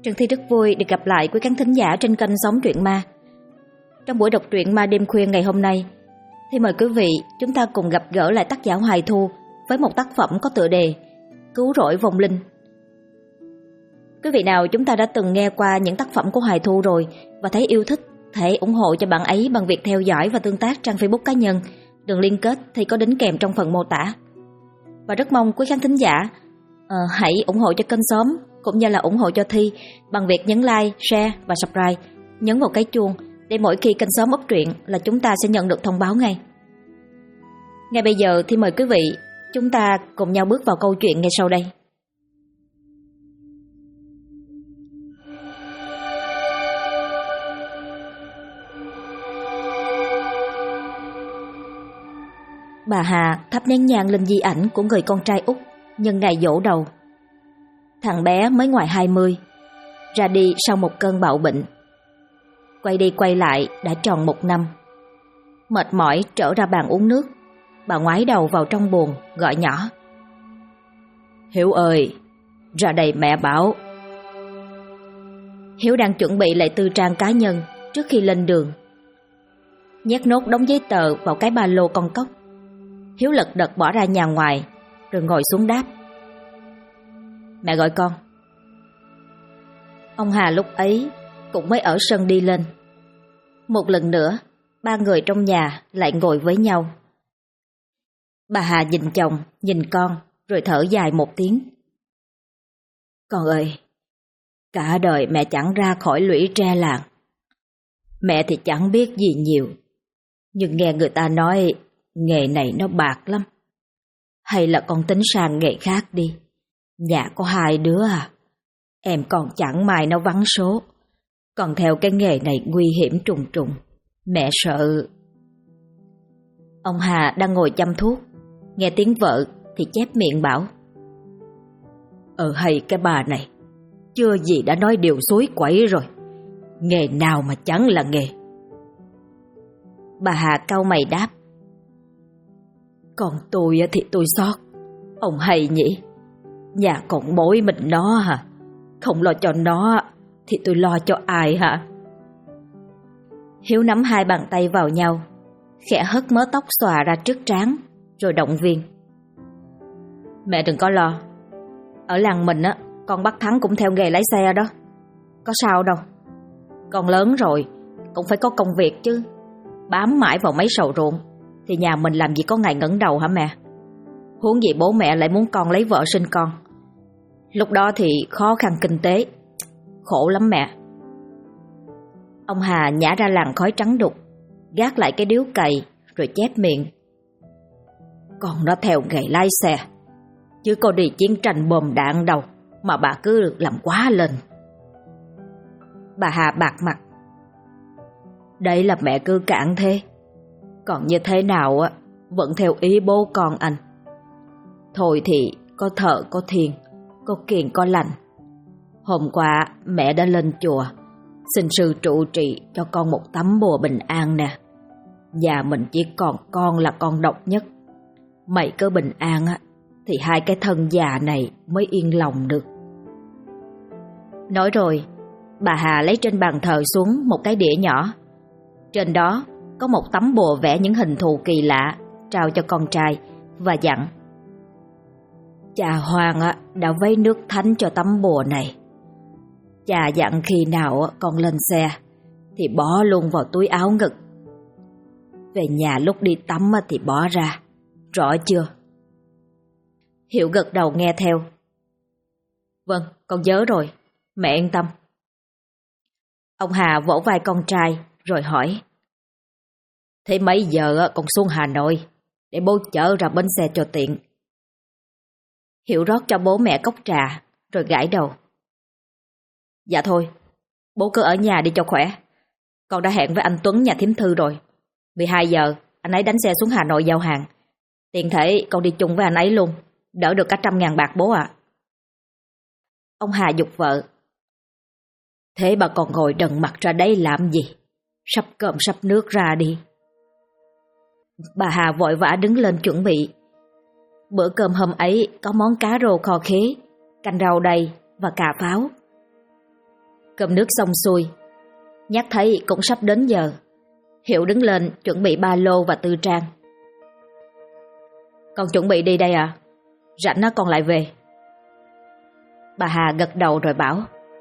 Trần Thi rất vui được gặp lại quý khán thính giả trên kênh Sống Truyện Ma. Trong buổi đọc truyện ma đêm khuya ngày hôm nay, thì mời quý vị chúng ta cùng gặp gỡ lại tác giả Hoài Thu với một tác phẩm có tựa đề Cứu rỗi vong linh. Quý vị nào chúng ta đã từng nghe qua những tác phẩm của Hoài Thu rồi và thấy yêu thích, hãy ủng hộ cho bạn ấy bằng việc theo dõi và tương tác trang Facebook cá nhân. Đường liên kết thì có đính kèm trong phần mô tả. Và rất mong quý khán thính giả hãy ủng hộ cho kênh Xóm cũng như là ủng hộ cho Thi bằng việc nhấn like, share và subscribe, nhấn vào cái chuông để mỗi khi kênh Xóm up truyện là chúng ta sẽ nhận được thông báo ngay. Ngay bây giờ thì mời quý vị chúng ta cùng nhau bước vào câu chuyện ngay sau đây. Bà Hà thắp nén nhang lên di ảnh của người con trai út nhân ngày giỗ đầu. Thằng bé mới ngoài 20, ra đi sau một cơn bạo bệnh. Quay đi quay lại đã tròn 1 năm. Mệt mỏi trở ra bàn uống nước, bà ngoái đầu vào trong buồng gọi nhỏ: Hiếu ơi, ra đây mẹ bảo. Hiếu đang chuẩn bị lại tư trang cá nhân trước khi lên đường. Nhét nốt đống giấy tờ vào cái ba lô con cóc, Hiếu lật đật bỏ ra nhà ngoài rồi ngồi xuống đáp: Mẹ gọi con. Ông Hà lúc ấy cũng mới ở sân đi lên. Một lần nữa, ba người trong nhà lại ngồi với nhau. Bà Hà nhìn chồng, nhìn con rồi thở dài một tiếng: Con ơi, cả đời mẹ chẳng ra khỏi lũy tre làng. Mẹ thì chẳng biết gì nhiều, nhưng nghe người ta nói nghề này nó bạc lắm. Hay là con tính sang nghề khác đi. Nhà có 2 đứa à, em còn chẳng may nó vắng số. Còn theo cái nghề này nguy hiểm trùng trùng, mẹ sợ. Ông Hà đang ngồi chăm thuốc, nghe tiếng vợ thì chép miệng bảo: Hay cái bà này, chưa gì đã nói điều xối quẩy rồi. Nghề nào mà chẳng là nghề. Bà Hà cau mày đáp: Còn tôi thì tôi xót. Ông hay nhỉ, nhà còn mỗi mình nó hả? Không lo cho nó thì tôi lo cho ai hả? Hiếu nắm 2 bàn tay vào nhau, khẽ hất mớ tóc xòa ra trước trán rồi động viên: Mẹ đừng có lo. Ở làng mình á, con Bắc Thắng cũng theo nghề lái xe đó. Có sao đâu. Con lớn rồi cũng phải có công việc chứ. Bám mãi vào mấy sầu ruộng thì nhà mình làm gì có ngày ngẩng đầu hả mẹ? Huống gì bố mẹ lại muốn con lấy vợ sinh con. Lúc đó thì khó khăn kinh tế, khổ lắm mẹ. Ông Hà nhả ra làn khói trắng đục, gác lại cái điếu cày rồi chép miệng: Con nó theo nghề lái xe, chứ có đi chiến tranh bom đạn đâu mà bà cứ làm quá lên. Bà Hà bạc mặt: Đấy là mẹ cứ cạn thế. Còn như thế nào á, vẫn theo ý bố con anh. Thôi thì có thợ có thiền, có kiền có lành. Hôm qua mẹ đã lên chùa xin sư trụ trì cho con một tấm bùa bình an nè. Nhà mình chỉ còn con là con độc nhất. Mày cứ bình an á thì 2 cái thân già này mới yên lòng được. Nói rồi, bà Hà lấy trên bàn thờ xuống một cái đĩa nhỏ. Trên đó có một tấm bùa vẽ những hình thù kỳ lạ, trao cho con trai và dặn: Cha Hoàng đã vấy nước thánh cho tấm bùa này. Cha dặn khi nào con lên xe thì bỏ luôn vào túi áo ngực. Về nhà lúc đi tắm thì bỏ ra, rõ chưa? Hiểu gật đầu nghe theo: Vâng, con nhớ rồi, mẹ yên tâm. Ông Hà vỗ vai con trai rồi hỏi: Thế mấy giờ con xuống Hà Nội để bố chở ra bến xe cho tiện? Hiểu rót cho bố mẹ cốc trà rồi gãi đầu: Dạ thôi, bố cứ ở nhà đi cho khỏe. Con đã hẹn với anh Tuấn nhà thím Thư rồi. 12 giờ anh ấy đánh xe xuống Hà Nội giao hàng. Tiện thể con đi chung với anh ấy luôn, đỡ được cả 100.000 bạc bố ạ. Ông Hà giục vợ: Thế bà còn ngồi đần mặt ra đấy làm gì? Sắp cơm sắp nước ra đi. Bà Hà vội vã đứng lên chuẩn bị. Bữa cơm hôm ấy có món cá rô kho khế, canh rau đầy và cà pháo. Cơm nước xong xuôi, nhắc thấy cũng sắp đến giờ, Hiểu đứng lên chuẩn bị ba lô và tư trang. Con chuẩn bị đi đây à? Rảnh á con lại về. Bà Hà gật đầu rồi bảo: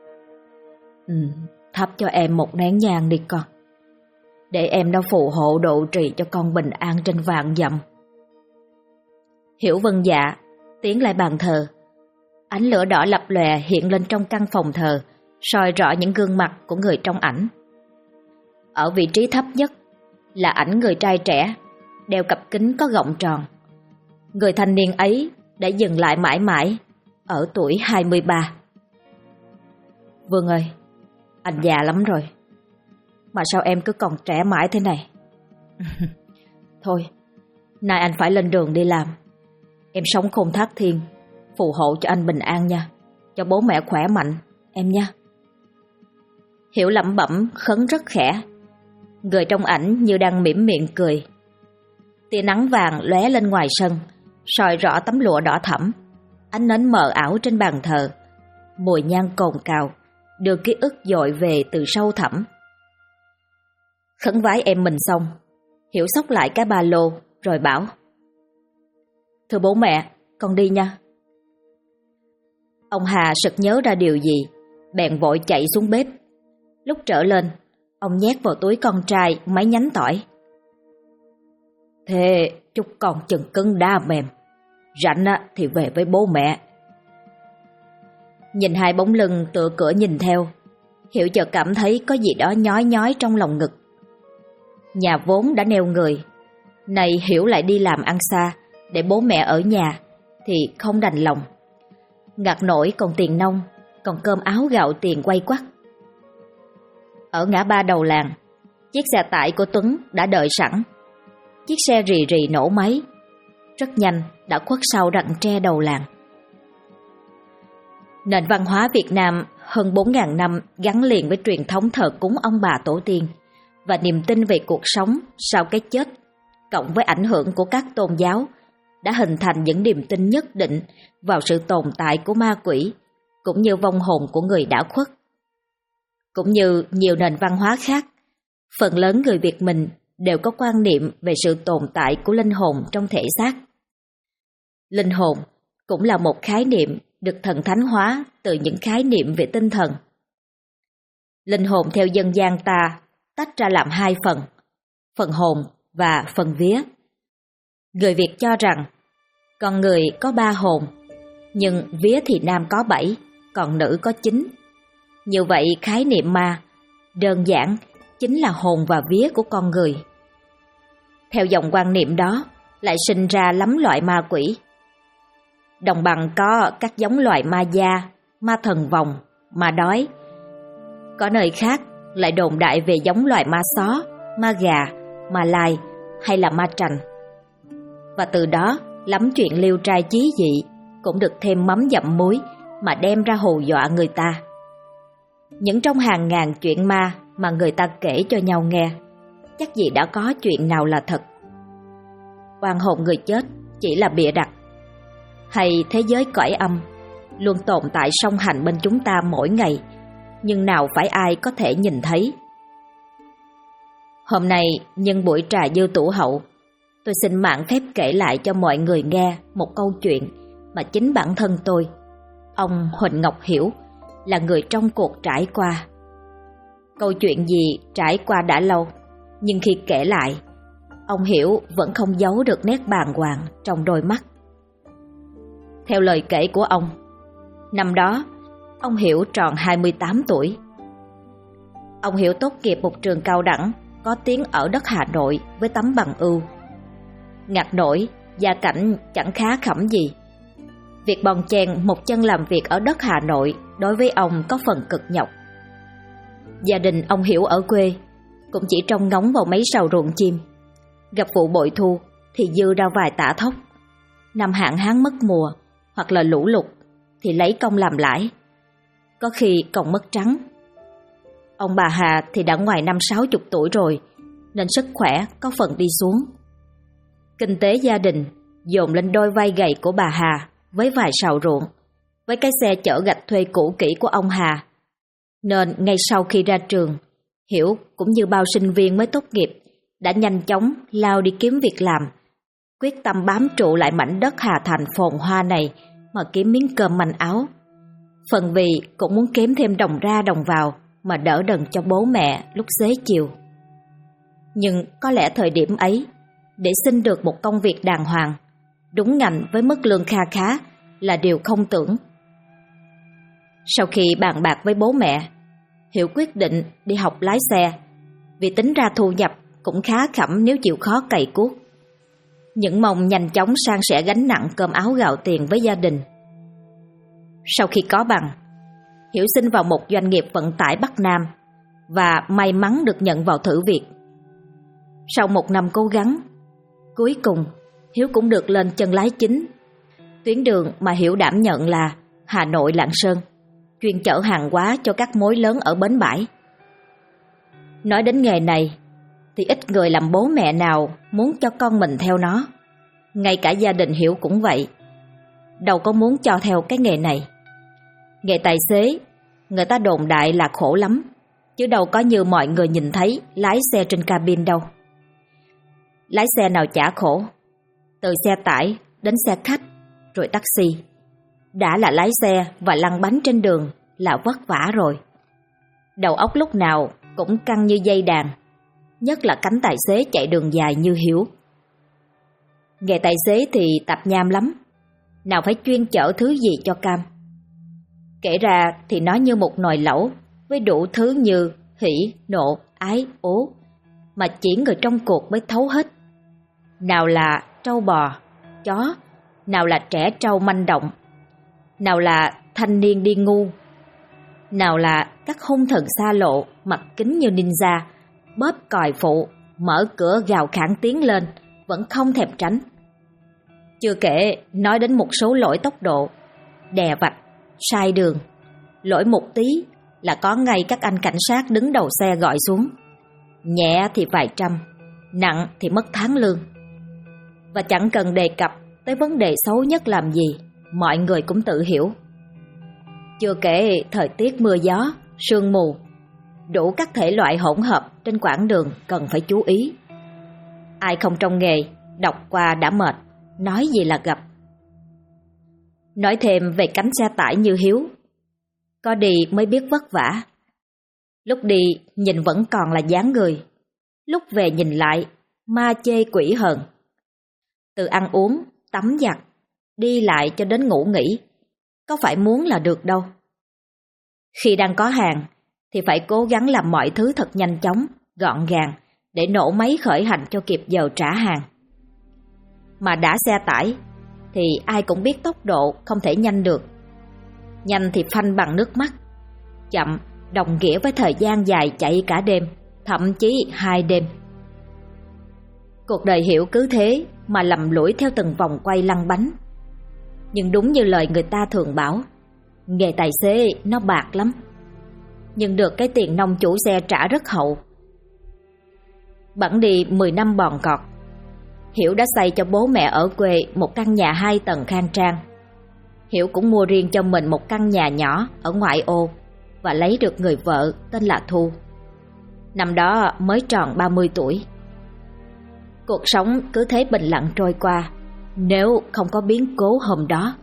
Thắp cho em một nén nhang đi con, để em đã phù hộ độ trì cho con bình an trên vạn dặm. Hiểu vâng dạ, tiến lại bàn thờ. Ánh lửa đỏ lập lòe hiện lên trong căn phòng thờ, soi rõ những gương mặt của người trong ảnh. Ở vị trí thấp nhất là ảnh người trai trẻ, đeo cặp kính có gọng tròn. Người thanh niên ấy đã dừng lại mãi mãi ở tuổi 23. Vương ơi, anh già lắm rồi, mà sao em cứ còn trẻ mãi thế này? Thôi, nay anh phải lên đường đi làm. Em sống khôn thác thiên, phù hộ cho anh bình an nha, cho bố mẹ khỏe mạnh, em nha. Hiểu lẩm bẩm khấn rất khẽ. Người trong ảnh như đang mỉm miệng cười. Tia nắng vàng lóe lên ngoài sân, soi rõ tấm lụa đỏ thẫm. Ánh nến mờ ảo trên bàn thờ, mùi nhang cồn cào đưa ký ức dội về từ sâu thẳm. Khấn vái em mình xong, Hiểu xốc lại cái ba lô rồi bảo: Thưa bố mẹ, con đi nha. Ông Hà sực nhớ ra điều gì, bèn vội chạy xuống bếp. Lúc trở lên, ông nhét vào túi con trai mấy nhánh tỏi. Thế chúc con chân cứng đá mềm, rảnh thì về với bố mẹ. Nhìn hai bóng lưng tựa cửa nhìn theo, Hiểu chợt cảm thấy có gì đó nhói nhói trong lòng ngực. Nhà vốn đã neo người, nay Hiểu lại đi làm ăn xa để bố mẹ ở nhà thì không đành lòng. Ngặt nổi còn tiền nong, còn cơm áo gạo tiền quay quắt. Ở ngã ba đầu làng, chiếc xe tải của Tuấn đã đợi sẵn. Chiếc xe rì rì nổ máy, rất nhanh đã khuất sau rặng tre đầu làng. Nền văn hóa Việt Nam hơn 4.000 năm gắn liền với truyền thống thờ cúng ông bà tổ tiên và niềm tin về cuộc sống sau cái chết, cộng với ảnh hưởng của các tôn giáo, đã hình thành những niềm tin nhất định vào sự tồn tại của ma quỷ, cũng như vong hồn của người đã khuất. Cũng như nhiều nền văn hóa khác, phần lớn người Việt mình đều có quan niệm về sự tồn tại của linh hồn trong thể xác. Linh hồn cũng là một khái niệm được thần thánh hóa từ những khái niệm về tinh thần. Linh hồn theo dân gian ta tách ra làm hai phần hồn và phần vía. Người Việt cho rằng con người có 3 hồn, nhưng vía thì nam có 7, còn nữ có 9. Như vậy khái niệm ma, đơn giản, chính là hồn và vía của con người. Theo dòng quan niệm đó, lại sinh ra lắm loại ma quỷ. Đồng bằng có các giống loài ma da, ma thần vòng, ma đói. Có nơi khác lại đồn đại về giống loài ma só, ma gà, ma lai hay là ma trành. Và từ đó, lắm chuyện liêu trai chí dị cũng được thêm mắm dặm muối mà đem ra hù dọa người ta. Những trong hàng ngàn chuyện ma mà người ta kể cho nhau nghe, chắc gì đã có chuyện nào là thật. Oan hồn người chết chỉ là bịa đặt. Hay thế giới cõi âm luôn tồn tại song hành bên chúng ta mỗi ngày, nhưng nào phải ai có thể nhìn thấy. Hôm nay nhân buổi trà dư tủ hậu, tôi xin mạn phép kể lại cho mọi người nghe một câu chuyện mà chính bản thân tôi, ông Huỳnh Ngọc Hiểu, là người trong cuộc trải qua. Câu chuyện gì trải qua đã lâu, nhưng khi kể lại, ông Hiểu vẫn không giấu được nét bàng hoàng trong đôi mắt. Theo lời kể của ông, năm đó ông Hiểu tròn 28 tuổi. Ông Hiểu tốt nghiệp một trường cao đẳng có tiếng ở đất Hà Nội với tấm bằng ưu. Ngặt nổi, gia cảnh chẳng khá khẩm gì. Việc bon chen một chân làm việc ở đất Hà Nội đối với ông có phần cực nhọc. Gia đình ông Hiểu ở quê cũng chỉ trông ngóng vào mấy sào ruộng chim. Gặp vụ bội thu thì dư ra vài tả thóc. Năm hạn hán mất mùa hoặc là lũ lụt thì lấy công làm lãi, có khi còn mất trắng. Ông bà Hà thì đã ngoài 50-60 tuổi rồi, nên sức khỏe có phần đi xuống. Kinh tế gia đình dồn lên đôi vai gầy của bà Hà với vài sào ruộng, với cái xe chở gạch thuê cũ kỹ của ông Hà. Nên ngay sau khi ra trường, Hiểu cũng như bao sinh viên mới tốt nghiệp đã nhanh chóng lao đi kiếm việc làm, quyết tâm bám trụ lại mảnh đất Hà Thành phồn hoa này mà kiếm miếng cơm manh áo. Phần vì cũng muốn kiếm thêm đồng ra đồng vào mà đỡ đần cho bố mẹ lúc xế chiều. Nhưng có lẽ thời điểm ấy, để xin được một công việc đàng hoàng, đúng ngành với mức lương kha khá là điều không tưởng. Sau khi bàn bạc với bố mẹ, Hiểu quyết định đi học lái xe, vì tính ra thu nhập cũng khá khẩm nếu chịu khó cày cuốc. Những mong nhanh chóng san sẻ gánh nặng cơm áo gạo tiền với gia đình. Sau khi có bằng, Hiểu xin vào một doanh nghiệp vận tải Bắc Nam và may mắn được nhận vào thử việc. Sau 1 năm cố gắng, cuối cùng Hiếu cũng được lên chân lái chính. Tuyến đường mà Hiểu đảm nhận là Hà Nội - Lạng Sơn, chuyên chở hàng hóa cho các mối lớn ở bến bãi. Nói đến nghề này thì ít người làm bố mẹ nào muốn cho con mình theo nó. Ngay cả gia đình Hiểu cũng vậy, đâu có muốn cho theo cái nghề này. Nghề tài xế, người ta đồn đại là khổ lắm, chứ đâu có như mọi người nhìn thấy lái xe trên cabin đâu. Lái xe nào chả khổ, từ xe tải đến xe khách rồi taxi. Đã là lái xe và lăn bánh trên đường là vất vả rồi. Đầu óc lúc nào cũng căng như dây đàn, nhất là cánh tài xế chạy đường dài như Hiểu. Nghề tài xế thì tạp nham lắm, nào phải chuyên chở thứ gì cho cam. Kể ra thì nó như một nồi lẩu với đủ thứ như hỉ, nộ, ái, ố, mà chỉ người trong cuộc mới thấu hết. Nào là trâu bò, chó, nào là trẻ trâu manh động, nào là thanh niên đi ngu, nào là các hung thần xa lộ mặc kính như ninja, bóp còi phụ, mở cửa gào khản tiến lên, vẫn không thèm tránh. Chưa kể nói đến một số lỗi tốc độ, đè vạch, sai đường, lỗi một tí là có ngay các anh cảnh sát đứng đầu xe gọi xuống. Nhẹ thì vài trăm, nặng thì mất tháng lương. Và chẳng cần đề cập tới vấn đề xấu nhất làm gì, mọi người cũng tự hiểu. Chưa kể thời tiết mưa gió, sương mù, đủ các thể loại hỗn hợp trên quãng đường cần phải chú ý. Ai không trong nghề, đọc qua đã mệt, nói gì là gặp. Nói thêm về cánh xe tải như Hiếu, có đi mới biết vất vả. Lúc đi nhìn vẫn còn là dáng người, lúc về nhìn lại ma chê quỷ hờn. Từ ăn uống, tắm giặt, đi lại cho đến ngủ nghỉ, có phải muốn là được đâu. Khi đang có hàng thì phải cố gắng làm mọi thứ thật nhanh chóng, gọn gàng để nổ máy khởi hành cho kịp giờ trả hàng. Mà đã xe tải thì ai cũng biết tốc độ không thể nhanh được. Nhanh thì phanh bằng nước mắt, chậm đồng nghĩa với thời gian dài chạy cả đêm, thậm chí 2 đêm. Cuộc đời Hiểu cứ thế mà lầm lũi theo từng vòng quay lăn bánh. Nhưng đúng như lời người ta thường bảo, nghề tài xế nó bạc lắm, nhưng được cái tiền nông chủ xe trả rất hậu. Bẵng đi 10 năm bòn cọt, Hiểu đã xây cho bố mẹ ở quê một căn nhà 2 tầng khang trang. Hiểu cũng mua riêng cho mình một căn nhà nhỏ ở ngoại ô và lấy được người vợ tên là Thu. Năm đó mới tròn 30 tuổi. Cuộc sống cứ thế bình lặng trôi qua, nếu không có biến cố hôm đó.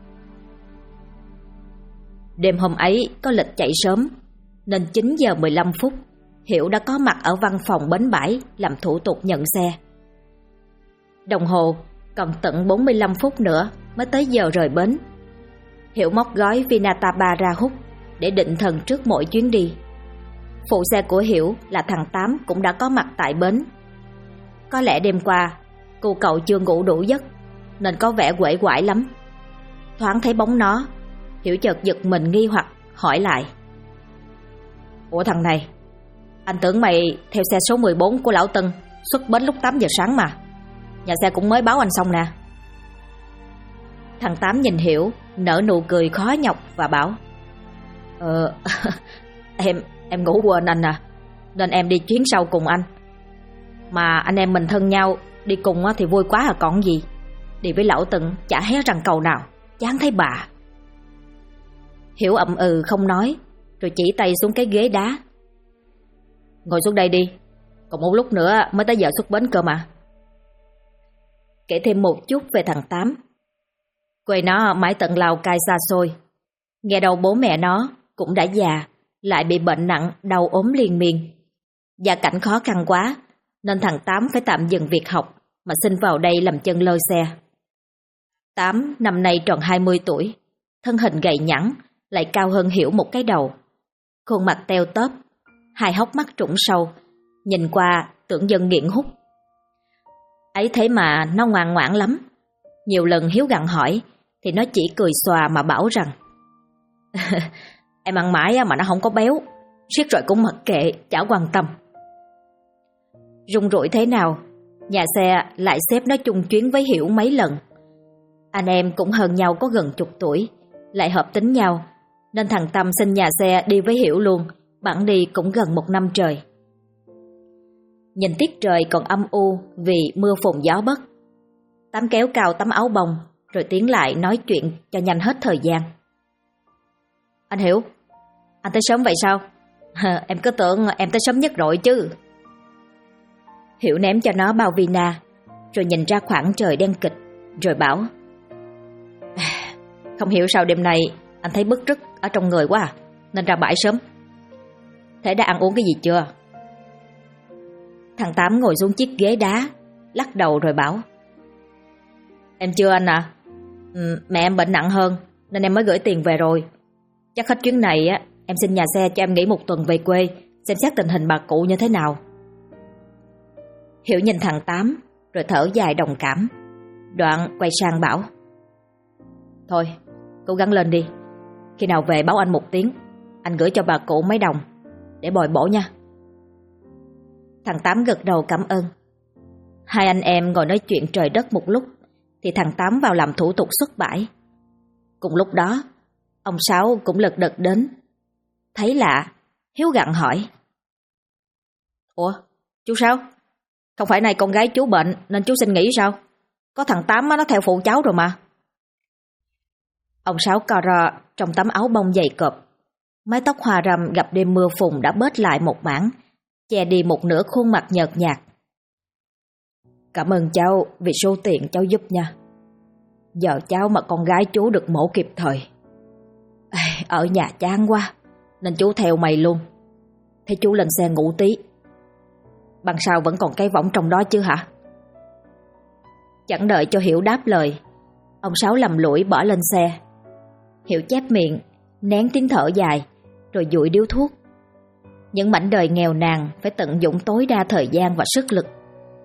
Đêm hôm ấy có lịch chạy sớm, nên 9 giờ 15 phút Hiểu đã có mặt ở văn phòng bến bãi làm thủ tục nhận xe. Đồng hồ còn tận 45 phút nữa mới tới giờ rời bến. Hiểu móc gói Vinataba ra hút để định thần trước mỗi chuyến đi. Phụ xe của Hiểu là thằng Tám cũng đã có mặt tại bến. Có lẽ đêm qua cô cậu chưa ngủ đủ giấc nên có vẻ uể oải lắm. Thoáng thấy bóng nó, Hiểu chợt giật mình nghi hoặc hỏi lại: "Ủa thằng này, anh tưởng mày theo xe số 14 của lão Tân xuất bến lúc 8 giờ sáng mà. Nhà xe cũng mới báo anh xong nè." Thằng Tám nhìn Hiểu, nở nụ cười khó nhọc và bảo: Em ngủ quên anh à, nên em đi chuyến sau cùng anh. Mà anh em mình thân nhau, đi cùng thì vui quá à còn gì. Đi với lão Tân chả hé răng cầu nào, chán thấy bà. Hiểu ậm ừ không nói, rồi chỉ tay xuống cái ghế đá. Ngồi xuống đây đi, còn một lúc nữa mới tới giờ xuất bến cơ mà. Kể thêm một chút về thằng Tám. Quê nó mãi tận Lào Cai xa xôi. Nghe đầu bố mẹ nó cũng đã già, lại bị bệnh nặng, đau ốm liên miên. Gia cảnh khó khăn quá, nên thằng Tám phải tạm dừng việc học mà xin vào đây làm chân lơ xe. Tám năm nay tròn 20 tuổi, thân hình gầy nhẵn, lại cao hơn Hiểu một cái đầu. Khuôn mặt teo tóp, hai hốc mắt trũng sâu, nhìn qua tưởng dân nghiện hút. Ấy thế mà nó ngoan ngoãn lắm. Nhiều lần Hiếu gặng hỏi thì nó chỉ cười xòa mà bảo rằng em ăn mãi mà nó không có béo, suýt rồi cũng mặc kệ, chả quan tâm. Rung rủi thế nào, nhà xe lại xếp nó chung chuyến với Hiểu mấy lần. Anh em cũng hơn nhau có gần chục tuổi, lại hợp tính nhau, nên thằng Tâm xin nhà xe đi với Hiểu luôn, bẵng đi cũng gần 1 năm trời. Nhìn tiết trời còn âm u vì mưa phùn gió bất, Tám kéo cao tấm áo bông rồi tiến lại nói chuyện cho nhanh hết thời gian. Anh Hiểu, anh tới sớm vậy sao? Em cứ tưởng em tới sớm nhất rồi chứ. Hiểu ném cho nó bao vina, rồi nhìn ra khoảng trời đen kịch, rồi bảo: Không hiểu sao đêm nay anh thấy bứt rứt ở trong người quá à, nên ra bãi sớm. Thế đã ăn uống cái gì chưa? Thằng Tám ngồi xuống chiếc ghế đá, lắc đầu rồi bảo: Em chưa anh à. Mẹ em bệnh nặng hơn nên em mới gửi tiền về rồi. Chắc hết chuyến này á, em xin nhà xe cho em nghỉ 1 tuần về quê, xem xét tình hình bà cụ như thế nào. Hiểu nhìn thằng Tám rồi thở dài đồng cảm, đoạn quay sang bảo: Thôi, cố gắng lên đi. Khi nào về báo anh 1 tiếng, anh gửi cho bà cụ mấy đồng để bồi bổ nha. Thằng Tám gật đầu cảm ơn. Hai anh em ngồi nói chuyện trời đất một lúc thì thằng Tám vào làm thủ tục xuất bãi. Cùng lúc đó, ông Sáu cũng lật đật đến. Thấy lạ, Hiếu gặng hỏi: Ủa, chú Sáu, không phải này con gái chú bệnh nên chú xin nghỉ sao? Có thằng Tám nó theo phụ cháu rồi mà. Ông Sáu co ro trong tấm áo bông dày cộp, mái tóc hoa râm gặp đêm mưa phùn đã bết lại một mảng, che đi một nửa khuôn mặt nhợt nhạt. Cảm ơn cháu vì số tiền cháu giúp nha. Giờ cháu mà con gái chú được mổ kịp thời. Ở nhà chán quá nên chú theo mày luôn. Thế chú lên xe ngủ tí. Bằng sau vẫn còn cái võng trong đó chứ hả? Chẳng đợi cho Hiểu đáp lời, ông Sáu lầm lũi bỏ lên xe. Hiểu chép miệng, nén tiếng thở dài, rồi dụi điếu thuốc. Những mảnh đời nghèo nàn phải tận dụng tối đa thời gian và sức lực.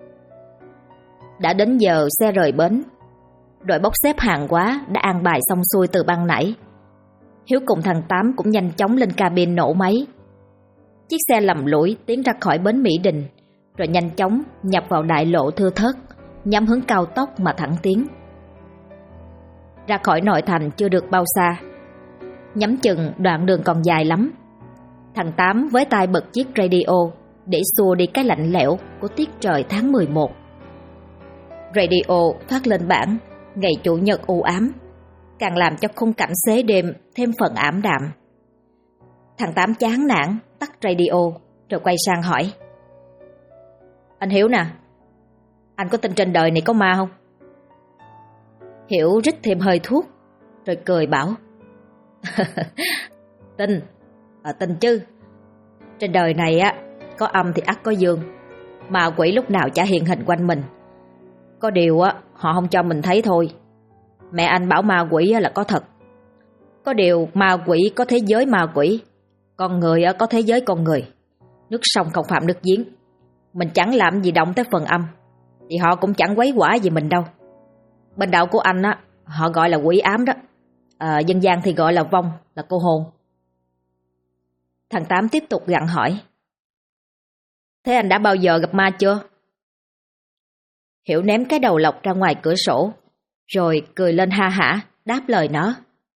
Đã đến giờ xe rời bến. Đội bốc xếp hàng hóa đã an bài xong xuôi từ ban nãy. Hiếu cùng thằng Tám cũng nhanh chóng lên cabin nổ máy. Chiếc xe lầm lũi tiến ra khỏi bến Mỹ Đình, rồi nhanh chóng nhập vào đại lộ thưa thớt, nhắm hướng cao tốc mà thẳng tiến. Ra khỏi nội thành chưa được bao xa, nhắm chừng đoạn đường còn dài lắm. Thằng Tám với tay bật chiếc radio để xua đi cái lạnh lẽo của tiết trời tháng 11. Radio phát lên bản ngày Chủ nhật u ám, càng làm cho khung cảnh xế đêm thêm phần ảm đạm. Thằng Tám chán nản tắt radio rồi quay sang hỏi: Anh Hiếu nè, anh có tin trên đời này có ma không? Hiểu rít thêm hơi thuốc rồi cười bảo: Tin, tin chứ. Trên đời này á, có âm thì ắt có dương. Ma quỷ lúc nào chả hiện hình quanh mình. Có điều á, họ không cho mình thấy thôi. Mẹ anh bảo ma quỷ là có thật. Có điều ma quỷ có thế giới ma quỷ, con người có thế giới con người. Nước sông không phạm nước giếng. Mình chẳng làm gì động tới phần âm thì họ cũng chẳng quấy quả gì mình đâu. Bên đạo của anh á, họ gọi là quỷ ám đó. Dân gian thì gọi là vong, là cô hồn. Thằng Tám tiếp tục gặng hỏi: Thế anh đã bao giờ gặp ma chưa? Hiểu ném cái đầu lọc ra ngoài cửa sổ, rồi cười lên ha hả, đáp lời nó: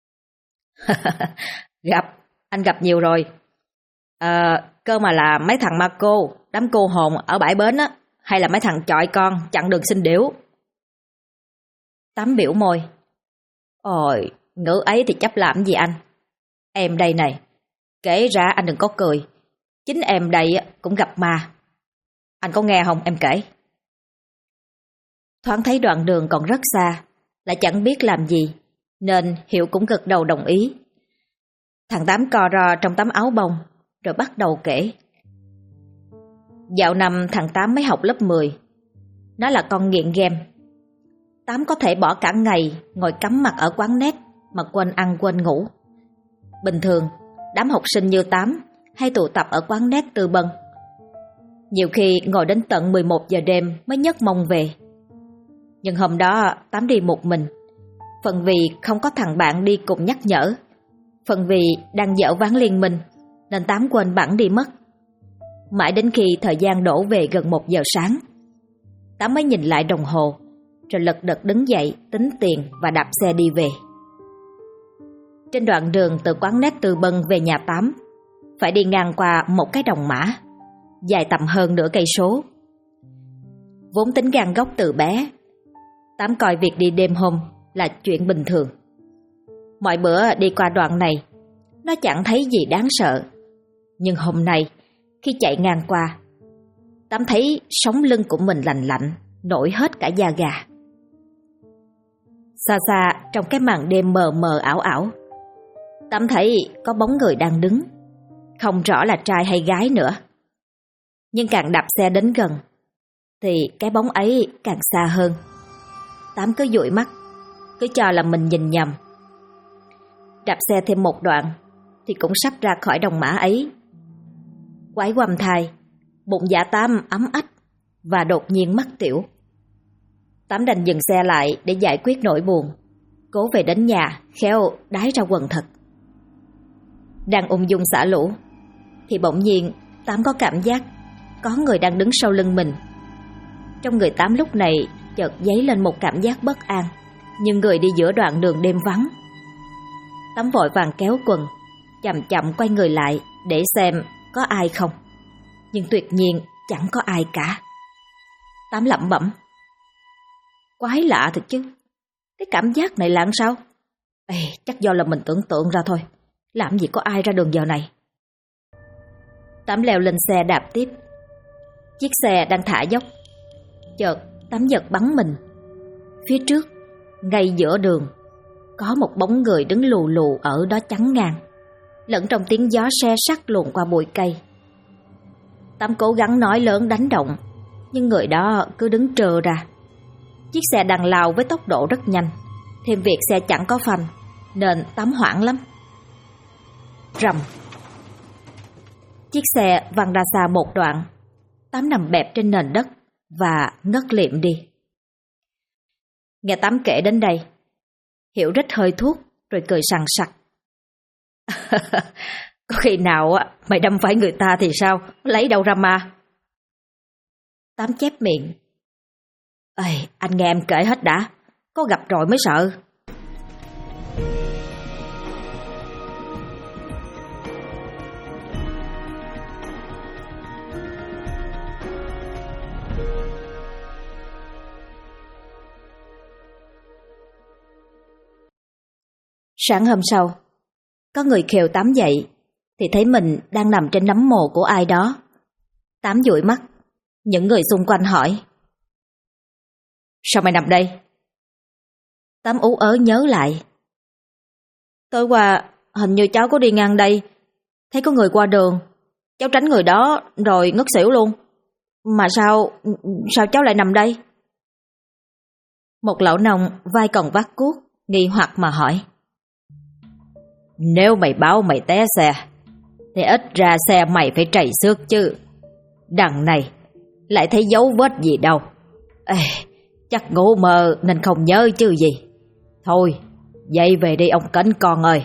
Gặp, anh gặp nhiều rồi. Cơ mà là mấy thằng ma cô, đám cô hồn ở bãi bến á, hay là mấy thằng chọi con chặn đường xin điểu? Tám biểu môi: Ôi, ngữ ấy thì chấp làm gì anh? Em đây này, Kể ra anh đừng có cười. Chính em đây cũng gặp ma. Anh có nghe không em kể? Thoáng thấy đoạn đường còn rất xa, lại chẳng biết làm gì, nên Hiệu cũng gật đầu đồng ý. Thằng Tám co ro trong tấm áo bông, rồi bắt đầu kể. Dạo năm thằng Tám mới học lớp 10. Nó là con nghiện game. Tám có thể bỏ cả ngày ngồi cắm mặt ở quán net mà quên ăn quên ngủ. Bình thường, đám học sinh như Tám hay tụ tập ở quán net Tư Bân. Nhiều khi ngồi đến tận 11 giờ đêm mới nhấc mông về. Nhưng hôm đó Tám đi một mình, phần vì không có thằng bạn đi cùng nhắc nhở, phần vì đang dở ván liên minh nên Tám quên bẵng đi mất. Mãi đến khi thời gian đổ về gần 1 giờ sáng, Tám mới nhìn lại đồng hồ, rồi lật đật đứng dậy tính tiền và đạp xe đi về. Trên đoạn đường từ quán net Tư Bân về nhà Tám, phải đi ngang qua một cái đồng mã dài tầm hơn nửa cây số. Vốn tính gan góc từ bé, Tám coi việc đi đêm hôm là chuyện bình thường. Mọi bữa đi qua đoạn này, nó chẳng thấy gì đáng sợ. Nhưng hôm nay, khi chạy ngang qua, Tám thấy sống lưng của mình lạnh lạnh, nổi hết cả da gà. Xa xa trong cái màn đêm mờ mờ ảo ảo, Tám thấy có bóng người đang đứng, không rõ là trai hay gái nữa. Nhưng càng đạp xe đến gần, thì cái bóng ấy càng xa hơn. Tám cứ dụi mắt, cứ cho là mình nhìn nhầm. Đạp xe thêm một đoạn thì cũng sắp ra khỏi đồng mã ấy. Quái quăm thai, bụng dạ Tám ấm ách và đột nhiên mắc tiểu. Tám đành dừng xe lại để giải quyết nỗi buồn, cố về đến nhà khéo đái ra quần thật. Đang ung dung xả lũ thì bỗng nhiên Tám có cảm giác có người đang đứng sau lưng mình. Trong người Tám lúc này chợt dấy lên một cảm giác bất an, như người đi giữa đoạn đường đêm vắng. Tám vội vàng kéo quần, chậm chậm quay người lại để xem có ai không. Nhưng tuyệt nhiên chẳng có ai cả. Tám lẩm bẩm: quái lạ thật chứ, cái cảm giác này là sao? Chắc do là mình tưởng tượng ra thôi. Làm gì có ai ra đường giờ này. Tám leo lên xe đạp tiếp. Chiếc xe đang thả dốc. Chợt Tám giật bắn mình. Phía trước, ngay giữa đường, có một bóng người đứng lù lù ở đó chắn ngang, lẫn trong tiếng gió se sắt luồn qua bụi cây. Tám cố gắng nói lớn đánh động, nhưng người đó cứ đứng trơ ra. Chiếc xe đang lao với tốc độ rất nhanh, thêm việc xe chẳng có phanh, nên Tám hoảng lắm. Rầm. Chiếc xe văng ra xa một đoạn. Tám nằm bẹp trên nền đất và ngất lịm đi. Nghe Tám kể đến đây, Hiểu rít hơi thuốc rồi cười sằng sặc. Có khi nào mày đâm phải người ta thì sao? Lấy đâu ra ma? Tám chép miệng: anh nghe em kể hết đã, có gặp rồi mới sợ. Sáng hôm sau, có người khều Tám dậy thì thấy mình đang nằm trên nấm mồ của ai đó. Tám dụi mắt, những người xung quanh hỏi: sao mày nằm đây? Tám ú ớ nhớ lại: tối qua hình như cháu có đi ngang đây, thấy có người qua đường, cháu tránh người đó rồi ngất xỉu luôn. Mà sao cháu lại nằm đây? Một lão nông vai còn vác cuốc nghi hoặc mà hỏi: nếu mày báo mày té xe thì ít ra xe mày phải trầy xước chứ. Đằng này lại thấy dấu vết gì đâu. Chắc ngủ mơ nên không nhớ chứ gì. Thôi dậy về đi ông Cánh con ơi.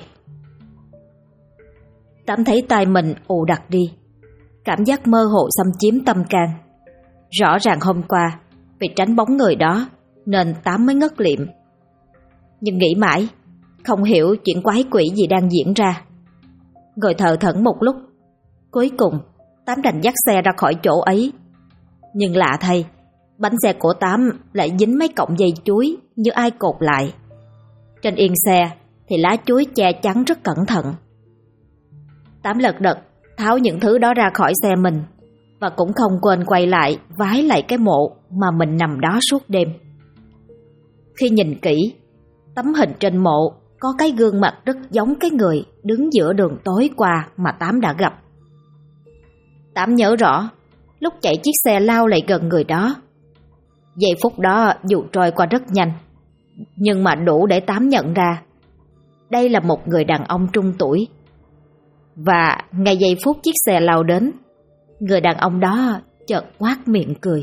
Tám thấy tay mình ù đặc đi, cảm giác mơ hồ xâm chiếm tâm can. Rõ ràng hôm qua vì tránh bóng người đó nên Tám mới ngất lịm. Nhưng nghĩ mãi không hiểu chuyện quái quỷ gì đang diễn ra. Ngồi thờ thẫn một lúc, cuối cùng Tám đành dắt xe ra khỏi chỗ ấy. Nhưng lạ thay, bánh xe của Tám lại dính mấy cọng dây chuối như ai cột lại. Trên yên xe thì lá chuối che chắn rất cẩn thận. Tám lật đật tháo những thứ đó ra khỏi xe mình và cũng không quên quay lại vái lại cái mộ mà mình nằm đó suốt đêm. Khi nhìn kỹ, tấm hình trên mộ có cái gương mặt rất giống cái người đứng giữa đường tối qua mà Tám đã gặp. Tám nhớ rõ lúc chạy chiếc xe lao lại gần người đó. Giây phút đó dù trôi qua rất nhanh, nhưng mà đủ để Tám nhận ra đây là một người đàn ông trung tuổi. Và ngay giây phút chiếc xe lao đến, người đàn ông đó chợt ngoác miệng cười.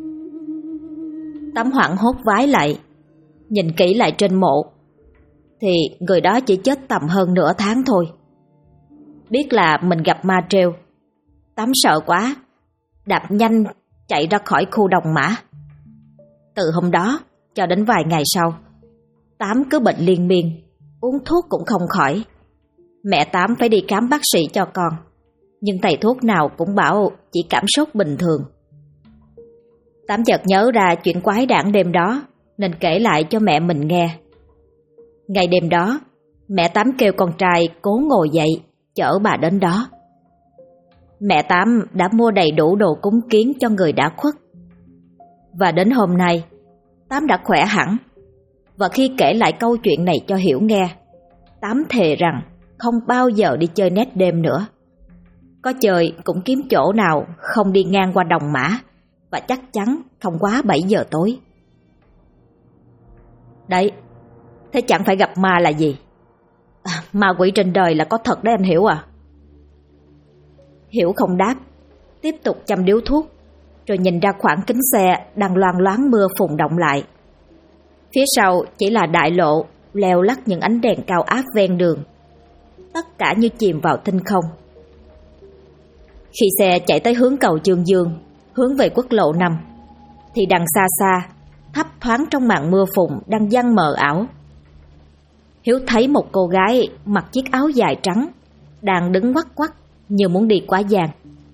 Tám hoảng hốt vái lại, nhìn kỹ lại trên mộ thì người đó chỉ chết tầm hơn nửa tháng thôi. Biết là mình gặp ma trêu, Tám sợ quá, đạp nhanh chạy ra khỏi khu đồng mã. Từ hôm đó cho đến vài ngày sau, Tám cứ bệnh liên miên, uống thuốc cũng không khỏi. Mẹ Tám phải đi khám bác sĩ cho con, nhưng thầy thuốc nào cũng bảo chỉ cảm sốt bình thường. Tám chợt nhớ ra chuyện quái đản đêm đó nên kể lại cho mẹ mình nghe. Ngày đêm đó, mẹ Tám kêu con trai cố ngồi dậy chở bà đến đó. Mẹ Tám đã mua đầy đủ đồ cúng kiến cho người đã khuất. Và đến hôm nay, Tám đã khỏe hẳn. Và khi kể lại câu chuyện này cho Hiểu nghe, Tám thề rằng không bao giờ đi chơi net đêm nữa. Có chơi cũng kiếm chỗ nào không đi ngang qua đồng mã, và chắc chắn không quá 7 giờ tối. Đấy, thế chẳng phải gặp ma là gì? Ma quỷ trên đời là có thật đấy anh Hiểu à? Hiểu không đáp, tiếp tục châm điếu thuốc, rồi nhìn ra khoảng kính xe đang loang loáng mưa phùn động lại. Phía sau chỉ là đại lộ leo lắc những ánh đèn cao áp ven đường, tất cả như chìm vào thinh không. Khi xe chạy tới hướng cầu Chương Dương, hướng về quốc lộ 5, thì đằng xa xa, thấp thoáng trong màn mưa phùn đang giăng mờ ảo, Hiếu thấy một cô gái mặc chiếc áo dài trắng đang đứng quắc quắc như muốn đi quá giang.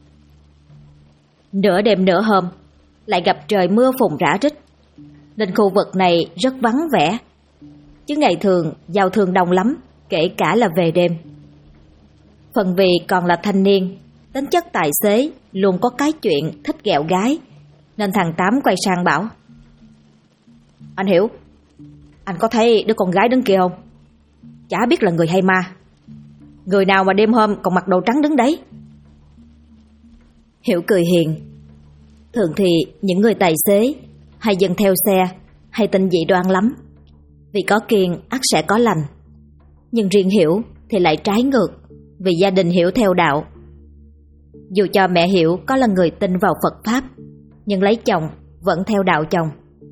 Nửa đêm nửa hôm lại gặp trời mưa phùn rã rích, nên khu vực này rất vắng vẻ. Chứ ngày thường giao thương đông lắm, kể cả là về đêm. Phần vì còn là thanh niên, tính chất tài xế luôn có cái chuyện thích ghẹo gái, nên thằng Tám quay sang bảo: Anh Hiểu, anh có thấy đứa con gái đứng kia không? Chả biết là người hay ma. Người nào mà đêm hôm còn mặc đồ trắng đứng đấy? Hiểu cười hiền. Thường thì những người tài xế hay dần theo xe hay tin dị đoan lắm, vì có kiêng ắt sẽ có lành. Nhưng riêng Hiểu thì lại trái ngược, vì gia đình Hiểu theo đạo. Dù cho mẹ Hiểu có là người tin vào Phật Pháp, nhưng lấy chồng vẫn theo đạo chồng.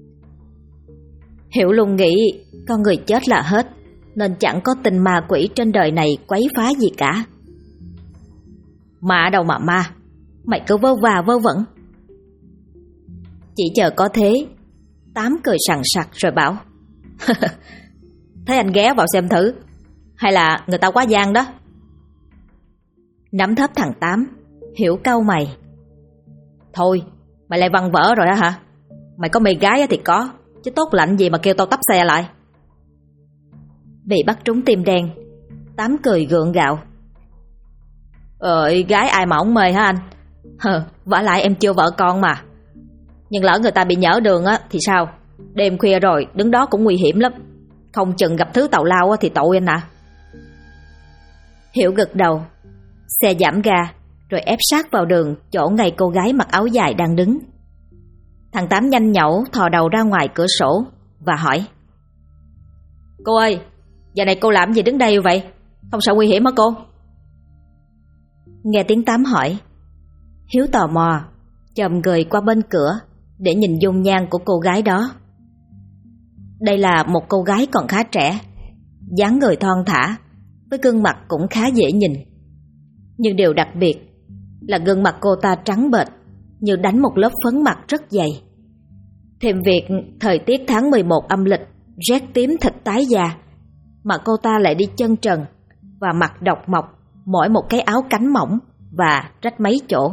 Hiểu luôn nghĩ con người chết là hết, nên chẳng có tin ma quỷ trên đời này quấy phá gì cả. Ma đâu mà ma, mày cứ vơ và vơ vẩn. Chỉ chờ có thế, Tám cười sằng sặc rồi bảo: Thế anh ghé vào xem thử, hay là người ta quá gian đó? Nắm thớp thằng Tám, Hiểu cau mày: Thôi, mày lại văn vở rồi á hả? Mày có mê gái thì có, chứ tốt lạnh gì mà kêu tao tấp xe lại. Bị bắt trúng tim đen, Tám cười gượng gạo: Gái ai mà ổng mê hả anh? Vả lại em chưa vợ con mà. Nhưng lỡ người ta bị nhỡ đường á thì sao? Đêm khuya rồi đứng đó cũng nguy hiểm lắm, không chừng gặp thứ tào lao thì tội anh ạ. Hiểu gật đầu. Xe giảm ga rồi ép sát vào đường chỗ ngay cô gái mặc áo dài đang đứng. Thằng Tám nhanh nhẩu thò đầu ra ngoài cửa sổ và hỏi: Cô ơi, giờ này cô làm gì đứng đây vậy? Không sợ nguy hiểm hả cô? Nghe tiếng Tám hỏi, Hiếu tò mò chồm người qua bên cửa để nhìn dung nhan của cô gái đó. Đây là một cô gái còn khá trẻ, dáng người thon thả, với gương mặt cũng khá dễ nhìn. Nhưng điều đặc biệt là gương mặt cô ta trắng bệch như đánh một lớp phấn mặt rất dày. Thêm việc thời tiết tháng 11 âm lịch rét tím thịt tái da, mà cô ta lại đi chân trần và mặc độc mộc mỗi một cái áo cánh mỏng và rách mấy chỗ.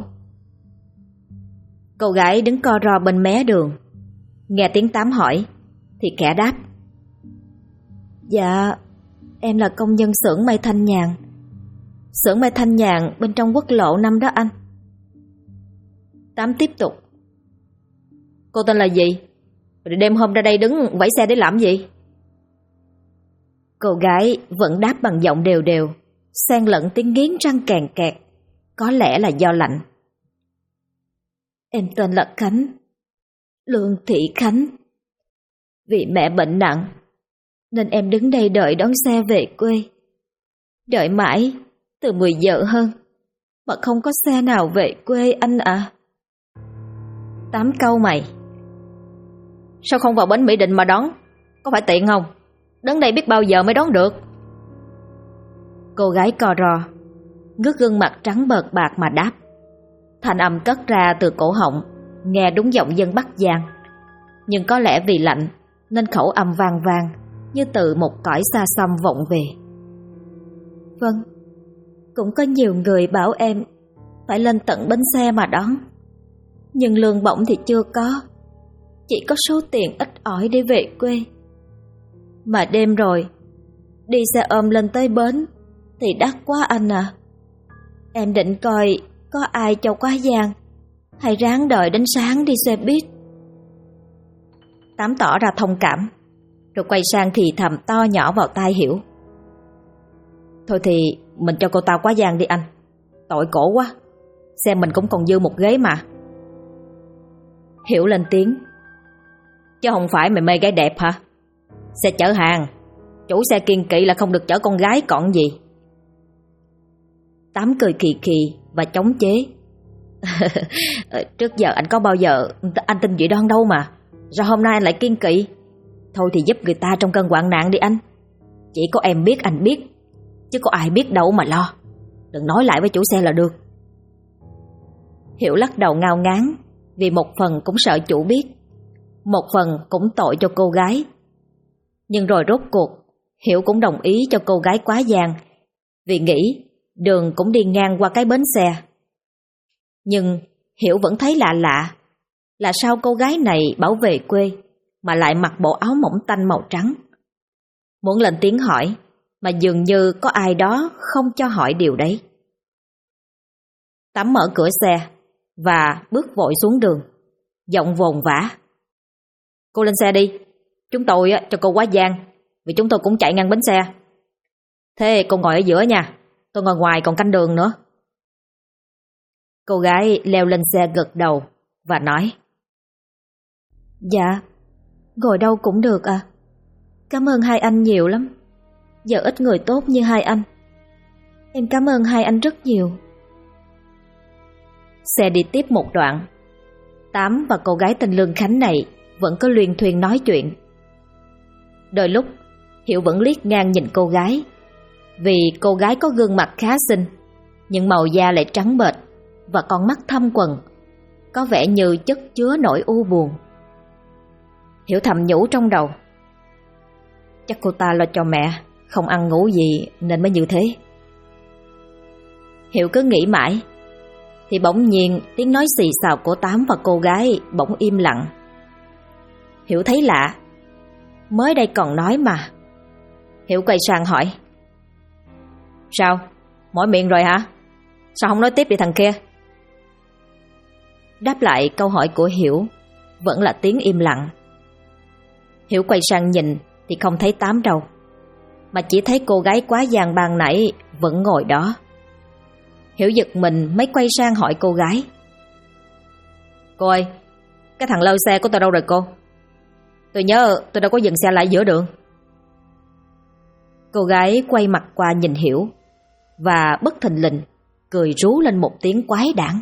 Cô gái đứng co ro bên mé đường, nghe tiếng Tám hỏi thì khẽ đáp: Dạ, em là công nhân xưởng may thanh nhàn. xưởng may thanh nhàn bên trong Quốc lộ 5 đó anh. Tám tiếp tục. Cô tên là gì? Rồi đêm hôm ra đây đứng vẫy xe để làm gì? Cô gái vẫn đáp bằng giọng đều đều, xen lẫn tiếng nghiến răng kèn kẹt, có lẽ là do lạnh. Em tên là Khánh, Lương Thị Khánh. Vì mẹ bệnh nặng nên em đứng đây đợi đón xe về quê. Đợi mãi từ 10 giờ hơn mà không có xe nào về quê anh à. Tám câu mày. Sao không vào bến Mỹ Đình mà đón? Có phải tiện không? Đến đây biết bao giờ mới đón được. Cô gái co ro, ngước gương mặt trắng bợt bạc mà đáp. Thanh âm cất ra từ cổ họng, nghe đúng giọng dân Bắc Giang. Nhưng có lẽ vì lạnh nên khẩu âm vang vang như từ một cõi xa xăm vọng về. Vâng, cũng có nhiều người bảo em phải lên tận bến xe mà đón. Nhưng lương bổng thì chưa có, chỉ có số tiền ít ỏi để về quê. Mà đêm rồi, đi xe ôm lên tới bến thì đắt quá anh à. Em định coi có ai cho quá gian, hay ráng đợi đến sáng đi xe buýt. Tám tỏ ra thông cảm, rồi quay sang thì thầm to nhỏ vào tai Hiểu. Thôi thì mình cho cô ta quá gian đi anh, tội cổ quá, xe mình cũng còn dư một ghế mà. Hiểu lên tiếng. Chứ không phải mày mê gái đẹp hả? Xe chở hàng, chủ xe kiêng kỵ là không được chở con gái còn gì. Tám cười kỳ kỳ và chống chế. Trước giờ anh có bao giờ anh tin vậy đoan đâu mà. Sao hôm nay anh lại kiêng kỵ? Thôi thì giúp người ta trong cơn hoạn nạn đi anh. Chỉ có em biết anh biết, chứ có ai biết đâu mà lo. Đừng nói lại với chủ xe là được. Hiểu lắc đầu ngao ngán, vì một phần cũng sợ chủ biết, một phần cũng tội cho cô gái. Nhưng rồi rốt cuộc Hiểu cũng đồng ý cho cô gái quá gian, vì nghĩ đường cũng đi ngang qua cái bến xe. Nhưng Hiểu vẫn thấy lạ lạ, là sao cô gái này bảo về quê mà lại mặc bộ áo mỏng tanh màu trắng. Muốn lên tiếng hỏi mà dường như có ai đó không cho hỏi điều đấy. Tám mở cửa xe và bước vội xuống đường, giọng vồn vã. Cô lên xe đi, chúng tôi cho cô quá gian, vì chúng tôi cũng chạy ngang bến xe. Thế cô ngồi ở giữa nha, tôi ngồi ngoài còn canh đường nữa. Cô gái leo lên xe gật đầu và nói. Dạ, ngồi đâu cũng được à. Cảm ơn hai anh nhiều lắm. Giờ ít người tốt như hai anh. Em cảm ơn hai anh rất nhiều. Xe đi tiếp một đoạn. Tám và cô gái tên Lương Khánh này vẫn có luyên thuyên nói chuyện. Đôi lúc Hiểu vẫn liếc ngang nhìn cô gái, vì cô gái có gương mặt khá xinh, nhưng màu da lại trắng bệch và con mắt thâm quầng, có vẻ như chất chứa nỗi u buồn. Hiểu thầm nhủ trong đầu. Chắc cô ta lo cho mẹ không ăn ngủ gì nên mới như thế. Hiểu cứ nghĩ mãi thì bỗng nhiên tiếng nói xì xào của Tám và cô gái bỗng im lặng. Hiểu thấy lạ, mới đây còn nói mà. Hiểu quay sang hỏi. Sao? Mỏi miệng rồi hả? Sao không nói tiếp đi thằng kia? Đáp lại câu hỏi của Hiểu vẫn là tiếng im lặng. Hiểu quay sang nhìn thì không thấy Tám đâu, mà chỉ thấy cô gái quá gian ban nãy vẫn ngồi đó. Hiểu giật mình mới quay sang hỏi cô gái. Cô ơi, cái thằng lơ xe của tôi đâu rồi cô? Tôi nhớ tôi đâu có dừng xe lại giữa đường. Cô gái quay mặt qua nhìn Hiểu và bất thình lình cười rú lên một tiếng quái đản.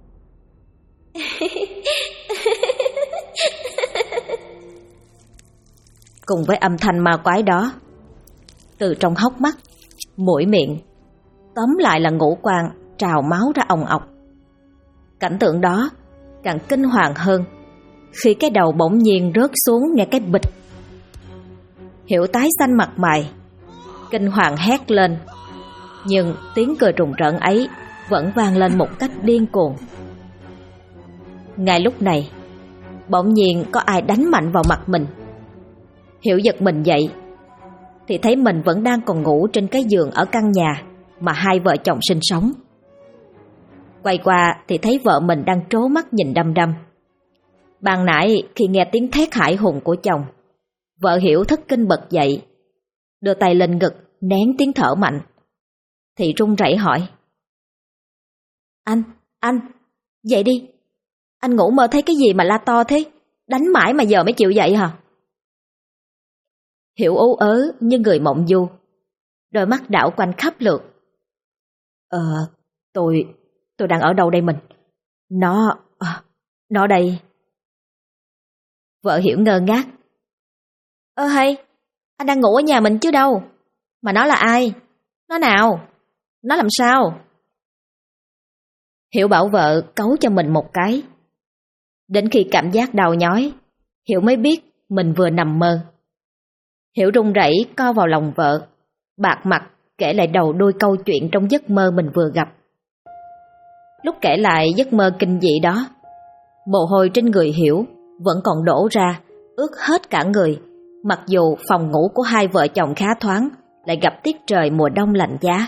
Cùng với âm thanh ma quái đó, từ trong hốc mắt, mũi miệng, tóm lại là ngũ quan trào máu ra ồng ọc. Cảnh tượng đó càng kinh hoàng hơn khi cái đầu bỗng nhiên rớt xuống nghe cái bịch. Hiểu tái xanh mặt mày, kinh hoàng hét lên, nhưng tiếng cười rùng rợn ấy vẫn vang lên một cách điên cuồng. Ngay lúc này, bỗng nhiên có ai đánh mạnh vào mặt mình. Hiểu giật mình dậy thì thấy mình vẫn đang còn ngủ trên cái giường ở căn nhà mà hai vợ chồng sinh sống. Quay qua thì thấy vợ mình đang trố mắt nhìn đăm đăm. Ban nãy khi nghe tiếng thét hãi hùng của chồng, vợ Hiểu thất kinh bật dậy, đưa tay lên ngực nén tiếng thở mạnh, thì run rẩy hỏi: Anh, dậy đi. Anh ngủ mơ thấy cái gì mà la to thế? Đánh mãi mà giờ mới chịu dậy hả? Hiểu ú ớ như người mộng du, đôi mắt đảo quanh khắp lượt. Tôi đang ở đâu đây mình? Nó đây. Vợ Hiểu ngơ ngác. Hay, anh đang ngủ ở nhà mình chứ đâu. Mà nó là ai? Nó nào? Nó làm sao? Hiểu bảo vợ cấu cho mình một cái. Đến khi cảm giác đau nhói, Hiểu mới biết mình vừa nằm mơ. Hiểu run rẩy co vào lòng vợ, bạc mặt kể lại đầu đuôi câu chuyện trong giấc mơ mình vừa gặp. Lúc kể lại giấc mơ kinh dị đó, mồ hôi trên người Hiểu vẫn còn đổ ra, ướt hết cả người, mặc dù phòng ngủ của hai vợ chồng khá thoáng, lại gặp tiết trời mùa đông lạnh giá.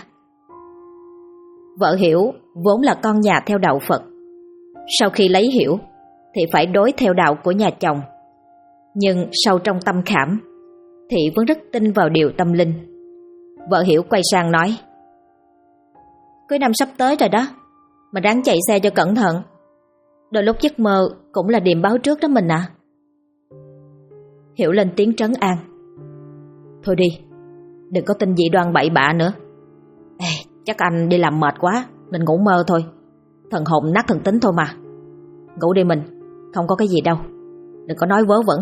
Vợ Hiểu vốn là con nhà theo đạo Phật. Sau khi lấy Hiểu thì phải đối theo đạo của nhà chồng. Nhưng sâu trong tâm khảm, Thị vẫn rất tin vào điều tâm linh. Vợ Hiểu quay sang nói: Cuối năm sắp tới rồi đó, mình ráng chạy xe cho cẩn thận. Đôi lúc giấc mơ cũng là điềm báo trước đó mình à. Hiểu lên tiếng trấn an: Thôi đi, đừng có tin dị đoan bậy bạ nữa. Chắc anh đi làm mệt quá nên ngủ mơ thôi. Thần hồn nát thần tính thôi mà. Ngủ đi mình, không có cái gì đâu. Đừng có nói vớ vẩn.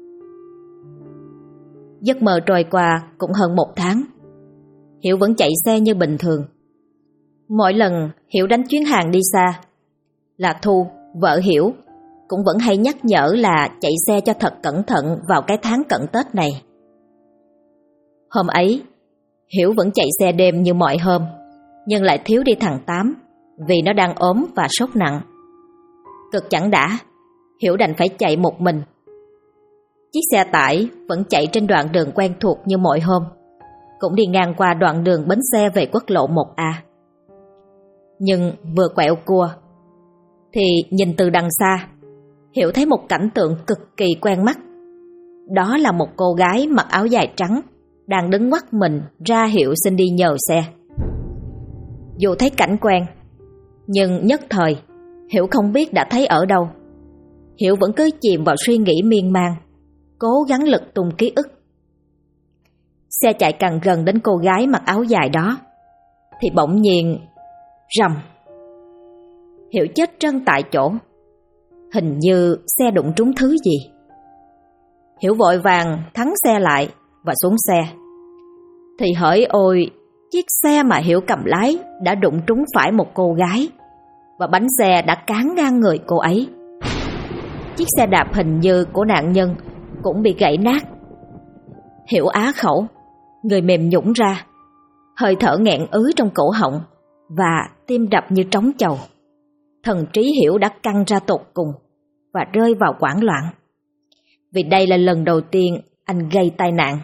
Giấc mơ trôi qua cũng hơn 1 tháng. Hiểu vẫn chạy xe như bình thường. Mỗi lần Hiểu đánh chuyến hàng đi xa, là Thu, vợ Hiểu, cũng vẫn hay nhắc nhở là chạy xe cho thật cẩn thận vào cái tháng cận Tết này. Hôm ấy, Hiểu vẫn chạy xe đêm như mọi hôm, nhưng lại thiếu đi thằng Tám vì nó đang ốm và sốt nặng. Cực chẳng đã, Hiểu đành phải chạy một mình. Chiếc xe tải vẫn chạy trên đoạn đường quen thuộc như mọi hôm, cũng đi ngang qua đoạn đường bến xe về quốc lộ 1A. Nhưng vừa quẹo cua thì nhìn từ đằng xa, Hiểu thấy một cảnh tượng cực kỳ quen mắt. Đó là một cô gái mặc áo dài trắng đang đứng ngoắt mình ra hiệu xin đi nhờ xe. Dù thấy cảnh quen, nhưng nhất thời Hiểu không biết đã thấy ở đâu. Hiểu vẫn cứ chìm vào suy nghĩ miên man, cố gắng lật tung ký ức. Xe chạy càng gần đến cô gái mặc áo dài đó thì bỗng nhiên rầm. Hiểu chết trân tại chỗ. Hình như xe đụng trúng thứ gì. Hiểu vội vàng thắng xe lại và xuống xe. Thì hỡi ôi, chiếc xe mà Hiểu cầm lái đã đụng trúng phải một cô gái, và bánh xe đã cán ngang người cô ấy. Chiếc xe đạp hình như của nạn nhân cũng bị gãy nát. Hiểu á khẩu, người mềm nhũn ra, hơi thở nghẹn ứ trong cổ họng và tim đập như trống chầu. Thần trí Hiểu đã căng ra tột cùng và rơi vào hoảng loạn. Vì đây là lần đầu tiên anh gây tai nạn.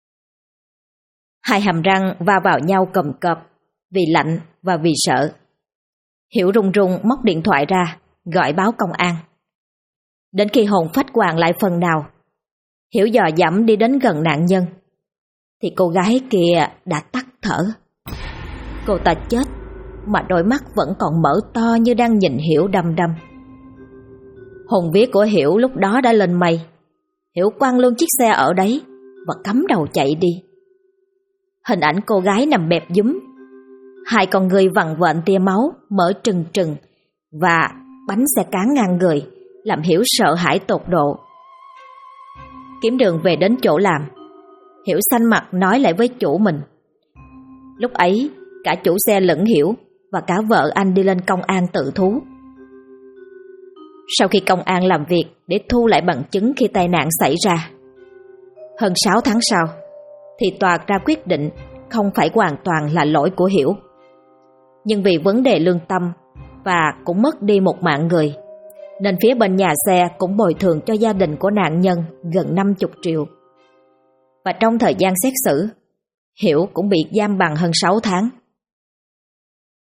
Hai hàm răng va vào nhau cầm cập vì lạnh và vì sợ. Hiểu run run móc điện thoại ra, gọi báo công an. Đến khi hồn phách hoàn lại phần nào, Hiểu dò dẫm đi đến gần nạn nhân, thì cô gái kia đã tắt thở. Cô ta chết mà đôi mắt vẫn còn mở to như đang nhìn Hiểu đăm đăm. Hồn vía của Hiểu lúc đó đã lên mây. Hiểu quăng luôn chiếc xe ở đấy và cắm đầu chạy đi. Hình ảnh cô gái nằm bẹp dúm, hai con người vằn vện tia máu mở trừng trừng, và bánh xe cán ngang người làm Hiểu sợ hãi tột độ. Kiếm đường về đến chỗ làm, Hiểu xanh mặt nói lại với chủ mình. Lúc ấy cả chủ xe lẫn Hiểu và cả vợ anh đi lên công an tự thú. Sau khi công an làm việc để thu lại bằng chứng khi tai nạn xảy ra, hơn 6 tháng sau thì tòa ra quyết định không phải hoàn toàn là lỗi của Hiểu. Nhưng vì vấn đề lương tâm và cũng mất đi một mạng người, nên phía bên nhà xe cũng bồi thường cho gia đình của nạn nhân gần 50 triệu. Và trong thời gian xét xử, Hiểu cũng bị giam bằng hơn 6 tháng.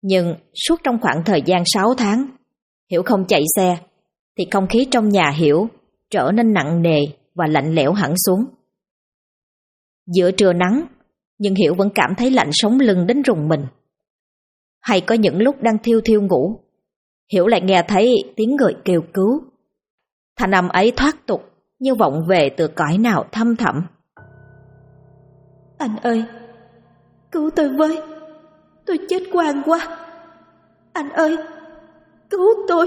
Nhưng suốt trong khoảng thời gian 6 tháng Hiểu không chạy xe thì không khí trong nhà Hiểu trở nên nặng nề và lạnh lẽo hẳn xuống. Giữa trưa nắng, nhưng Hiểu vẫn cảm thấy lạnh sống lưng đến rùng mình. Hay có những lúc đang thiêu thiêu ngủ, Hiểu lại nghe thấy tiếng người kêu cứu. Thanh âm ấy thoát tục như vọng về từ cõi nào thăm thẳm. Anh ơi, cứu tôi với, tôi chết oan quá. Anh ơi, cứu tôi.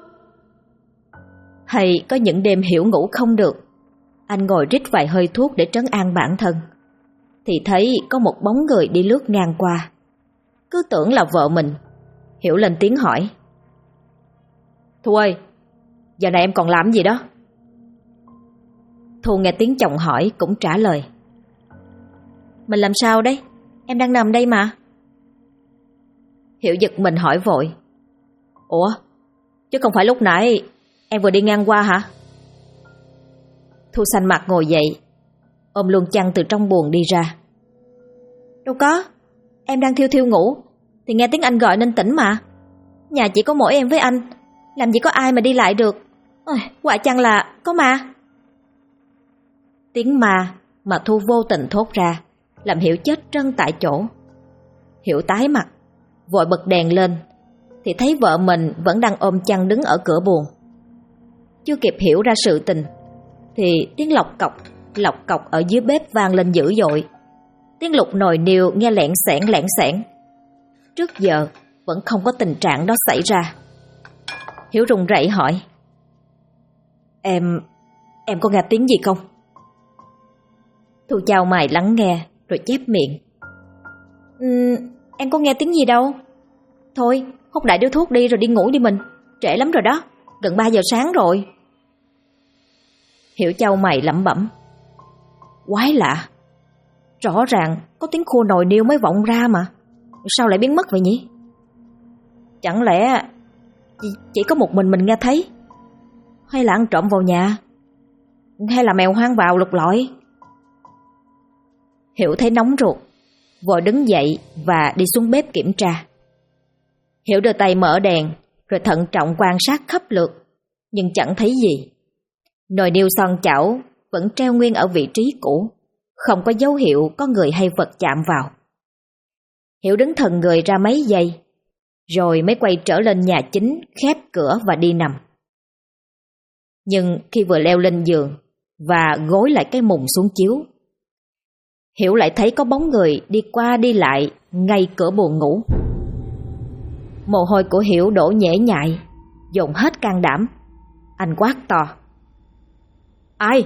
Hay có những đêm Hiểu ngủ không được, anh ngồi rít vài hơi thuốc để trấn an bản thân, thì thấy có một bóng người đi lướt ngang qua. Cứ tưởng là vợ mình, Hiểu lên tiếng hỏi: Thu ơi, giờ này em còn làm gì đó? Thu nghe tiếng chồng hỏi cũng trả lời: Mình làm sao đấy, em đang nằm đây mà. Hiểu giật mình hỏi vội: Ủa, chứ không phải lúc nãy em vừa đi ngang qua hả? Thu xanh mặt ngồi dậy, ôm luôn chăn từ trong buồng đi ra. Đâu có, em đang thiêu thiêu ngủ thì nghe tiếng anh gọi nên tỉnh mà. Nhà chỉ có mỗi em với anh, làm gì có ai mà đi lại được. Ôi, quả chăng là có ma. Tiếng ma mà Thu vô tình thốt ra làm Hiểu chết trân tại chỗ. Hiểu tái mặt, vội bật đèn lên thì thấy vợ mình vẫn đang ôm chăn đứng ở cửa buồng. Chưa kịp hiểu ra sự tình thì tiếng lọc cọc ở dưới bếp vang lên dữ dội. Tiếng lục nồi niêu nghe lẹn xẻn. Trước giờ vẫn không có tình trạng đó xảy ra. Hiểu run rẩy hỏi: Em có nghe tiếng gì không? Thu chau mày lắng nghe rồi chép miệng: Em có nghe tiếng gì đâu. Thôi, hút đại điếu thuốc đi rồi đi ngủ đi mình, trễ lắm rồi đó, gần 3 giờ sáng rồi. Hiểu chau mày lẩm bẩm: Quái lạ, rõ ràng có tiếng khua nồi niêu mới vọng ra mà, sao lại biến mất vậy nhỉ? Chẳng lẽ chỉ có một mình nghe thấy? Hay là ăn trộm vào nhà? Hay là mèo hoang vào lục lọi? Hiểu thấy nóng ruột, vội đứng dậy và đi xuống bếp kiểm tra. Hiểu đưa tay mở đèn rồi thận trọng quan sát khắp lượt, nhưng chẳng thấy gì. Nồi niêu son chảo vẫn treo nguyên ở vị trí cũ, không có dấu hiệu có người hay vật chạm vào. Hiểu đứng thần người ra mấy giây, rồi mới quay trở lên nhà chính, khép cửa và đi nằm. Nhưng khi vừa leo lên giường và gối lại cái mùng xuống chiếu, Hiểu lại thấy có bóng người đi qua đi lại ngay cửa buồng ngủ. Mồ hôi của Hiểu đổ nhễ nhại, dồn hết can đảm. Anh quát to: Ai?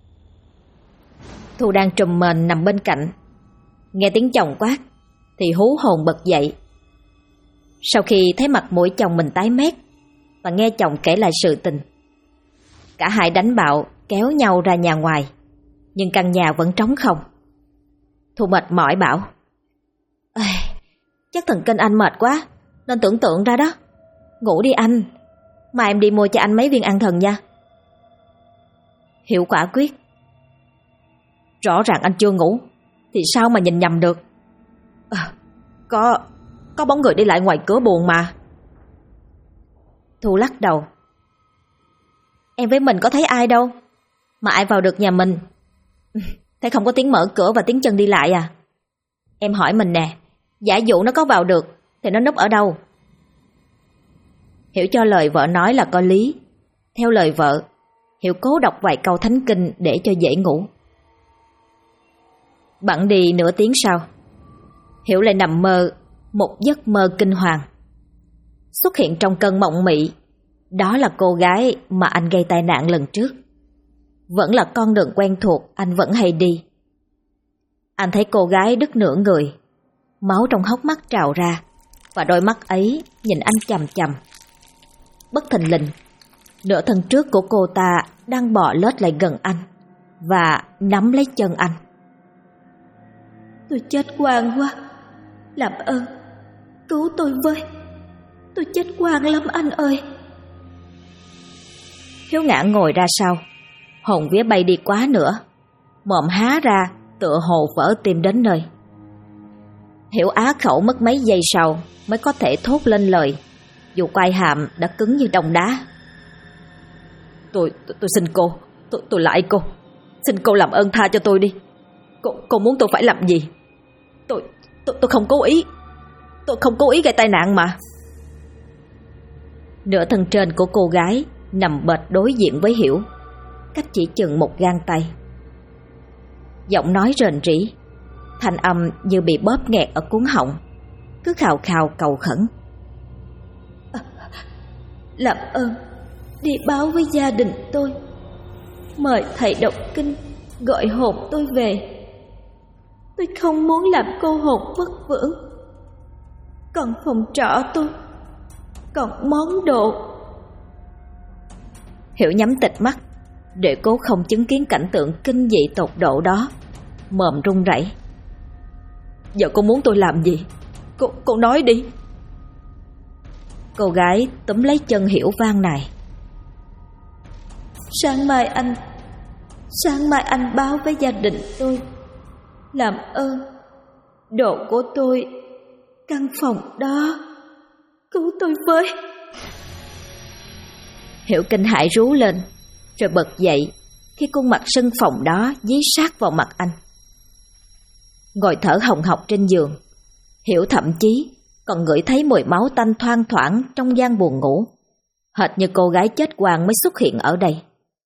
Thu đang trùm mền nằm bên cạnh, nghe tiếng chồng quát thì hú hồn bật dậy. Sau khi thấy mặt mũi chồng mình tái mét và nghe chồng kể lại sự tình, cả hai đánh bạo kéo nhau ra nhà ngoài, nhưng căn nhà vẫn trống không. Thu mệt mỏi bảo: Chắc thần kinh anh mệt quá nên tưởng tượng ra đó. Ngủ đi anh, mà em đi mua cho anh mấy viên an thần nha. Hiểu quả quyết: Rõ ràng anh chưa ngủ thì sao mà nhìn nhầm được? Có bóng người đi lại ngoài cửa buồng mà. Thu lắc đầu: Em với mình có thấy ai đâu, mà ai vào được nhà mình? Thấy không có tiếng mở cửa và tiếng chân đi lại à? Em hỏi mình nè, giả dụ nó có vào được thì nó núp ở đâu? Hiểu cho lời vợ nói là có lý. Theo lời vợ, Hiểu cố đọc vài câu thánh kinh để cho dễ ngủ. Bẵng đi nửa tiếng sau, Hiểu lại nằm mơ một giấc mơ kinh hoàng. Xuất hiện trong cơn mộng mị, đó là cô gái mà anh gây tai nạn lần trước. Vẫn là con đường quen thuộc anh vẫn hay đi. Anh thấy cô gái đứt nửa người, máu trong hốc mắt trào ra, và đôi mắt ấy nhìn anh chằm chằm. Bất thình lình, nửa thân trước của cô ta đang bò lết lại gần anh và nắm lấy chân anh. Tôi chết oan quá, làm ơn cứu tôi với, tôi chết oan lắm anh ơi. Hiếu ngã ngồi ra sau, hồn vía bay đi quá nữa, mồm há ra tựa hồ vỡ tim đến nơi. Hiểu á khẩu mất mấy giây sau mới có thể thốt lên lời, dù quai hàm đã cứng như đông đá. Tôi xin cô, tôi lại cô. Xin cô làm ơn tha cho tôi đi. Cô muốn tôi phải làm gì? Tôi không cố ý. Tôi không cố ý gây tai nạn mà. Nửa thân trên của cô gái nằm bệt đối diện với Hiểu, cách chỉ chừng một gang tay. Giọng nói rền rĩ, thanh âm như bị bóp nghẹt ở cuống họng, cứ khào khào cầu khẩn. Làm ơn đi báo với gia đình tôi, mời thầy đọc kinh gọi hồn tôi về. Tôi không muốn làm cô hồn vất vưởng. Còn phòng trọ tôi, còn món đồ. Hiểu nhắm tịt mắt để cố không chứng kiến cảnh tượng kinh dị tột độ đó, mồm run rẩy. Giờ cô muốn tôi làm gì? Cô nói đi. Cô gái túm lấy chân Hiểu van nài. Sáng mai anh báo với gia đình tôi. Làm ơn, đồ của tôi, căn phòng đó, cứu tôi với. Hiểu kinh hãi rú lên, rồi bật dậy khi khuôn mặt sưng phồng đó dí sát vào mặt anh. Ngồi thở hồng hộc trên giường, Hiểu thậm chí còn ngửi thấy mùi máu tanh thoang thoảng trong gian buồng ngủ, hệt như cô gái chết oan mới xuất hiện ở đây.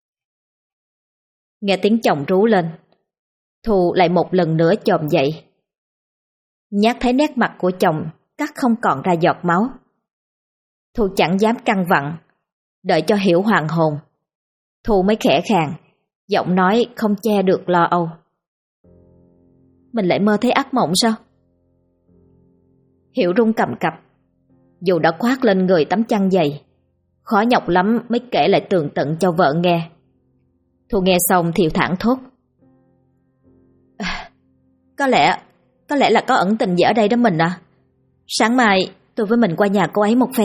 Nghe tiếng chồng rú lên, Thu lại một lần nữa chồm dậy. Nhát thấy nét mặt của chồng cắt không còn ra giọt máu, Thu chẳng dám căng vặn, đợi cho Hiểu hoàn hồn, Thu mới khẽ khàng, giọng nói không che được lo âu. Mình lại mơ thấy ác mộng sao? Hiểu run cầm cập, dù đã khoác lên người tấm chăn dày, khó nhọc lắm mới kể lại tường tận cho vợ nghe. Thu nghe xong thì thảng thốt. Có lẽ là có ẩn tình gì ở đây đó mình à. Sáng mai tôi với mình qua nhà cô ấy một phen.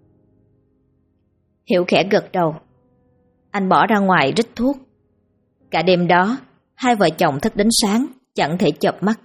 Hiểu khẽ gật đầu. Anh bỏ ra ngoài rít thuốc. Cả đêm đó, hai vợ chồng thức đến sáng, chẳng thể chợp mắt.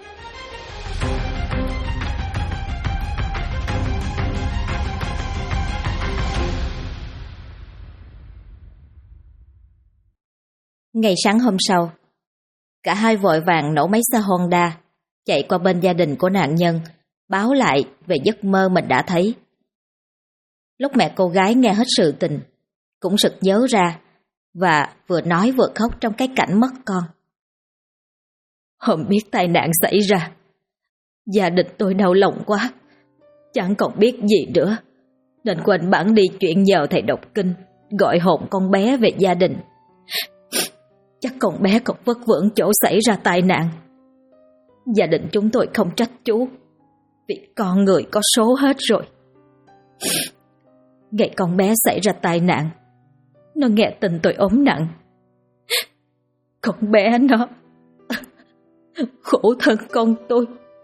Ngày sáng hôm sau, cả hai vội vàng nổ máy xe Honda, chạy qua bên gia đình của nạn nhân, báo lại về giấc mơ mình đã thấy. Lúc mẹ cô gái nghe hết sự tình, cũng sực nhớ ra, và vừa nói vừa khóc trong cái cảnh mất con. Hôm biết tai nạn xảy ra, gia đình tôi đau lòng quá, chẳng còn biết gì nữa, nên quên bẵng đi chuyện nhờ thầy đọc kinh, gọi hồn con bé về gia đình. Chắc con bé còn vất vưởng chỗ xảy ra tai nạn. Gia đình chúng tôi không trách chú, vì con người có số hết rồi. Ngày con bé xảy ra tai nạn, nó nghe tin tôi ốm nặng. Con bé nó khổ thân con tôi.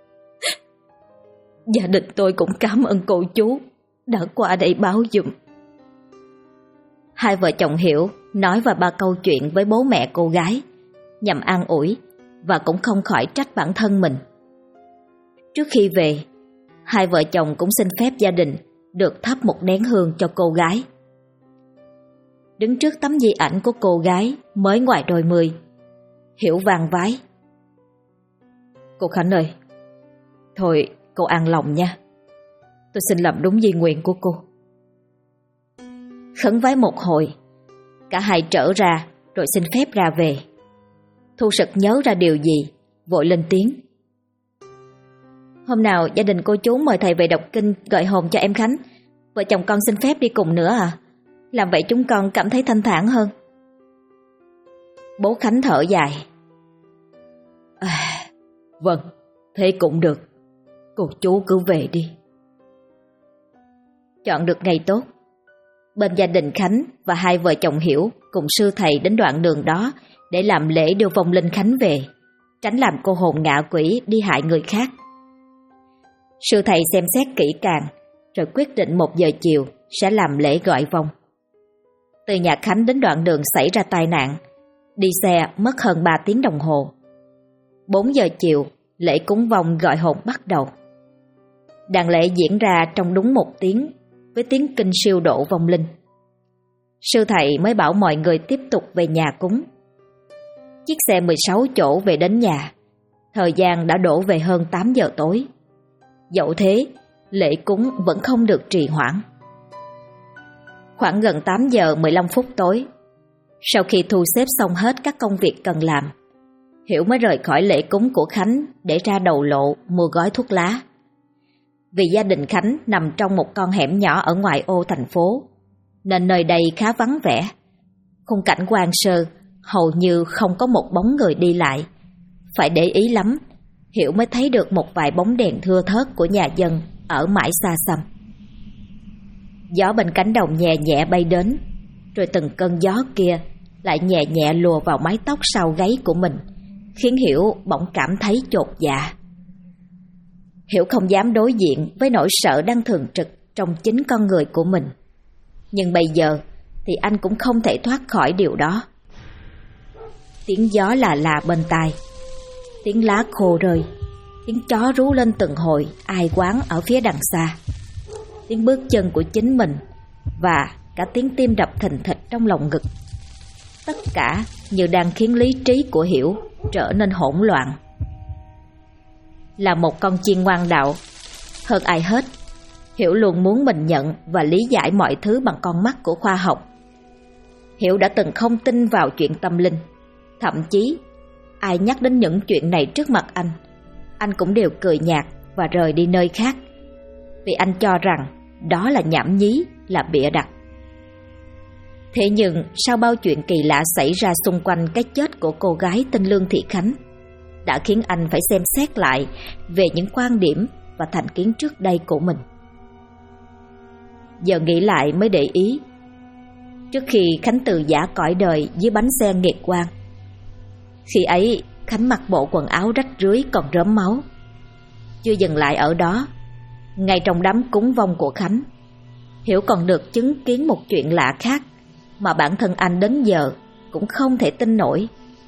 Gia đình tôi cũng cảm ơn cô chú đã qua đây báo giùm. Hai vợ chồng Hiểu nói vài ba câu chuyện với bố mẹ cô gái, nhằm an ủi và cũng không khỏi trách bản thân mình. Trước khi về, hai vợ chồng cũng xin phép gia đình được thắp một nén hương cho cô gái. Đứng trước tấm di ảnh của cô gái mới ngoài đôi mươi, Hiểu vang vái. Cô Khánh ơi, thôi cô an lòng nha, tôi xin làm đúng di nguyện của cô. Khấn vái một hồi, cả hai trở ra rồi xin phép ra về. Thu sực nhớ ra điều gì, vội lên tiếng. Hôm nào gia đình cô chú mời thầy về đọc kinh gọi hồn cho em Khánh. Vợ chồng con xin phép đi cùng nữa à? Làm vậy chúng con cảm thấy thanh thản hơn. Bố Khánh thở dài. Vâng, thế cũng được. Cô chú cứ về đi. Chọn được ngày tốt, bên gia đình Khánh và hai vợ chồng Hiểu cùng sư thầy đến đoạn đường đó để làm lễ đưa vong linh Khánh về, tránh làm cô hồn ngạ quỷ đi hại người khác. Sư thầy xem xét kỹ càng, rồi quyết định 1 giờ chiều sẽ làm lễ gọi vong. Từ nhà Khánh đến đoạn đường xảy ra tai nạn, đi xe mất hơn 3 tiếng đồng hồ. 4 giờ chiều lễ cúng vong gọi hồn bắt đầu. Đàn lễ diễn ra trong đúng 1 tiếng với tiếng kinh siêu độ vong linh. Sư thầy mới bảo mọi người tiếp tục về nhà cúng. Chiếc xe 16 chỗ về đến nhà, thời gian đã đổ về hơn 8 giờ tối. Dẫu thế, lễ cúng vẫn không được trì hoãn. Khoảng gần 8 giờ 15 phút tối, sau khi thu xếp xong hết các công việc cần làm, Hiểu mới rời khỏi lễ cúng của Khánh để ra đầu lộ mua gói thuốc lá. Vì gia đình Khánh nằm trong một con hẻm nhỏ ở ngoại ô thành phố, nên nơi đây khá vắng vẻ. Khung cảnh hoang sơ, hầu như không có một bóng người đi lại. Phải để ý lắm, Hiểu mới thấy được một vài bóng đèn thưa thớt của nhà dân ở mãi xa xăm. Gió bên cánh đồng nhẹ nhẹ bay đến, rồi từng cơn gió kia lại nhẹ nhẹ lùa vào mái tóc sau gáy của mình, khiến Hiểu bỗng cảm thấy chột dạ. Hiểu không dám đối diện với nỗi sợ đang thường trực trong chính con người của mình. Nhưng bây giờ thì anh cũng không thể thoát khỏi điều đó. Tiếng gió là bên tai, tiếng lá khô rơi, tiếng chó rú lên từng hồi ai quán ở phía đằng xa, tiếng bước chân của chính mình và cả tiếng tim đập thình thịch trong lòng ngực. Tất cả như đang khiến lý trí của Hiểu trở nên hỗn loạn. Là một con chiên ngoan đạo, hơn ai hết, Hiểu luôn muốn mình nhận và lý giải mọi thứ bằng con mắt của khoa học. Hiểu đã từng không tin vào chuyện tâm linh. Thậm chí, ai nhắc đến những chuyện này trước mặt anh cũng đều cười nhạt và rời đi nơi khác, vì anh cho rằng đó là nhảm nhí, là bịa đặt. Thế nhưng sau bao chuyện kỳ lạ xảy ra xung quanh cái chết của cô gái tên Lương Thị Khánh, đã khiến anh phải xem xét lại về những quan điểm và thành kiến trước đây của mình. Giờ nghĩ lại mới để ý, trước khi Khánh từ giã cõi đời dưới bánh xe nghiệt quan, khi ấy Khánh mặc bộ quần áo rách rưới còn rớm máu. Chưa dừng lại ở đó, ngay trong đám cúng vong của Khánh, Hiểu còn được chứng kiến một chuyện lạ khác mà bản thân anh đến giờ cũng không thể tin nổi.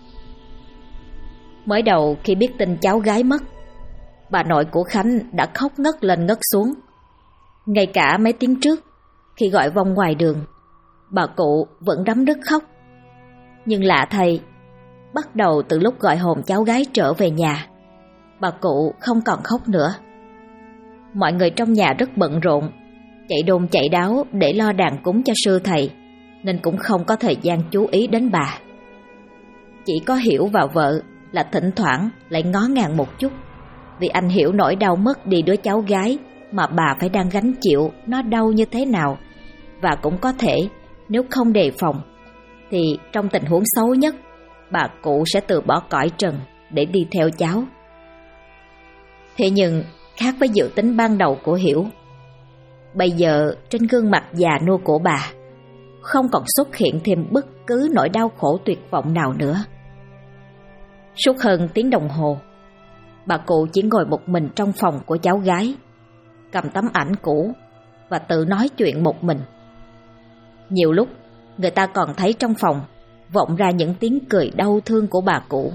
Mới đầu khi biết tin cháu gái mất, bà nội của Khánh đã khóc ngất lên ngất xuống. Ngay cả mấy tiếng trước, khi gọi vong ngoài đường, bà cụ vẫn rắm rứt khóc. Nhưng lạ thay, bắt đầu từ lúc gọi hồn cháu gái trở về nhà, bà cụ không còn khóc nữa. Mọi người trong nhà rất bận rộn, chạy đôn chạy đáo để lo đàn cúng cho sư thầy, nên cũng không có thời gian chú ý đến bà. Chỉ có Hiểu và vợ là thỉnh thoảng lại ngó ngàng một chút, vì anh hiểu nỗi đau mất đi đứa cháu gái mà bà phải đang gánh chịu nó đau như thế nào. Và cũng có thể nếu không đề phòng thì trong tình huống xấu nhất, bà cụ sẽ từ bỏ cõi trần để đi theo cháu. Thế nhưng khác với dự tính ban đầu của Hiểu, bây giờ trên gương mặt già nua của bà không còn xuất hiện thêm bất cứ nỗi đau khổ tuyệt vọng nào nữa. Suốt hơn tiếng đồng hồ, bà cụ chỉ ngồi một mình trong phòng của cháu gái, cầm tấm ảnh cũ và tự nói chuyện một mình. Nhiều lúc người ta còn thấy trong phòng vọng ra những tiếng cười đau thương của bà cụ.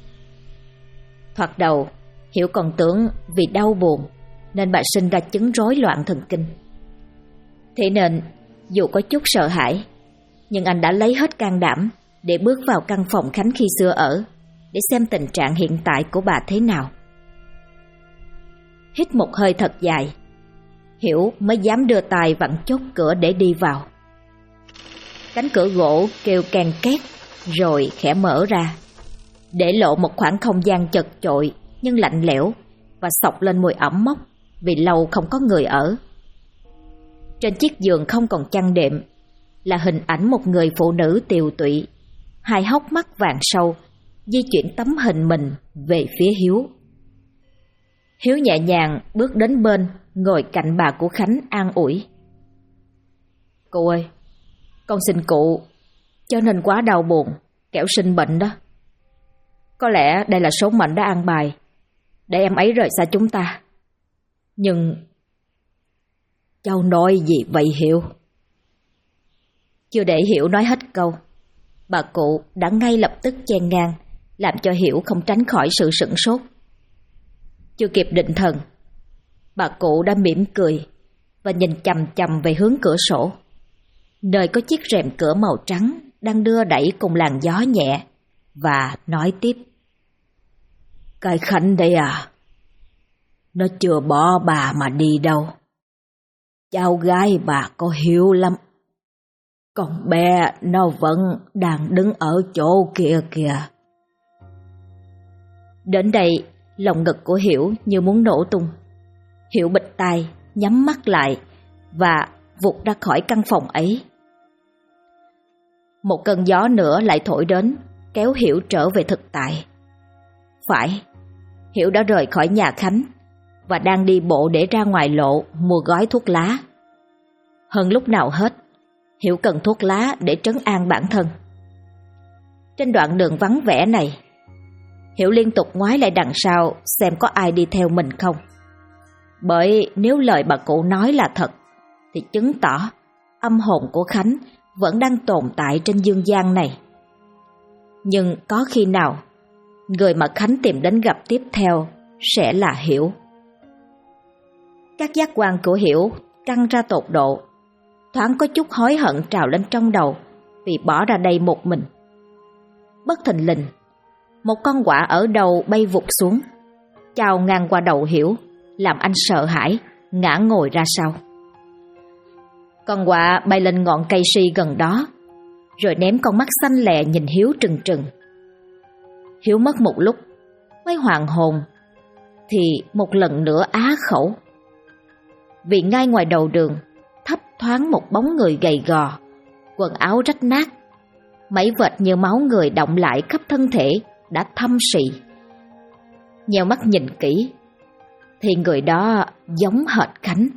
Thoạt đầu Hiểu còn tưởng vì đau buồn nên bà sinh ra chứng rối loạn thần kinh. Thế nên dù có chút sợ hãi, nhưng anh đã lấy hết can đảm để bước vào căn phòng Khánh khi xưa ở, để xem tình trạng hiện tại của bà thế nào. Hít một hơi thật dài, Hiểu mới dám đưa tay vặn chốt cửa để đi vào. Cánh cửa gỗ kêu can két rồi khẽ mở ra, để lộ một khoảng không gian chật chội nhưng lạnh lẽo và xộc lên mùi ẩm mốc vì lâu không có người ở. Trên chiếc giường không còn chăn đệm là hình ảnh một người phụ nữ tiều tụy, hai hốc mắt vàng sâu di chuyển tấm hình mình về phía Hiếu. Hiếu nhẹ nhàng bước đến bên, ngồi cạnh bà của Khánh an ủi. Cụ ơi, con xin cụ, cho nên quá đau buồn, kẻo sinh bệnh đó. Có lẽ đây là số mệnh đã an bài để em ấy rời xa chúng ta. Nhưng cháu nói gì vậy Hiểu? Chưa để Hiểu nói hết câu, bà cụ đã ngay lập tức chen ngang, làm cho Hiểu không tránh khỏi sự sửng sốt. Chưa kịp định thần, bà cụ đã mỉm cười và nhìn chằm chằm về hướng cửa sổ, nơi có chiếc rèm cửa màu trắng đang đưa đẩy cùng làn gió nhẹ, và nói tiếp. Cái Khánh đây à, nó chưa bỏ bà mà đi đâu. Cháu gái bà có hiếu lắm. Con bé nó vẫn đang đứng ở chỗ kia kìa. Đến đây, lòng ngực của Hiểu như muốn nổ tung. Hiểu bịt tai, nhắm mắt lại và vụt ra khỏi căn phòng ấy. Một cơn gió nữa lại thổi đến, kéo Hiểu trở về thực tại. Phải, Hiểu đã rời khỏi nhà Khánh và đang đi bộ để ra ngoài lộ mua gói thuốc lá. Hơn lúc nào hết, Hiểu cần thuốc lá để trấn an bản thân. Trên đoạn đường vắng vẻ này, Hiểu liên tục ngoái lại đằng sau xem có ai đi theo mình không. Bởi nếu lời bà cụ nói là thật, thì chứng tỏ âm hồn của Khánh vẫn đang tồn tại trên dương gian này. Nhưng có khi nào người mà Khánh tìm đến gặp tiếp theo sẽ là Hiểu. Các giác quan của Hiểu căng ra tột độ. Thoáng có chút hối hận trào lên trong đầu vì bỏ ra đây một mình. Bất thình lình, một con quạ ở đầu bay vụt xuống, chào ngang qua đầu Hiểu, làm anh sợ hãi, ngã ngồi ra sau. Con quạ bay lên ngọn cây si gần đó, rồi ném con mắt xanh lè nhìn Hiếu trừng trừng. Hiếu mất một lúc mới hoàn hồn, thì một lần nữa á khẩu. Vì ngay ngoài đầu đường thấp thoáng một bóng người gầy gò, quần áo rách nát, mấy vệt như máu người đọng lại khắp thân thể đã thâm sị. Nheo mắt nhìn kỹ thì người đó giống hệt Khánh.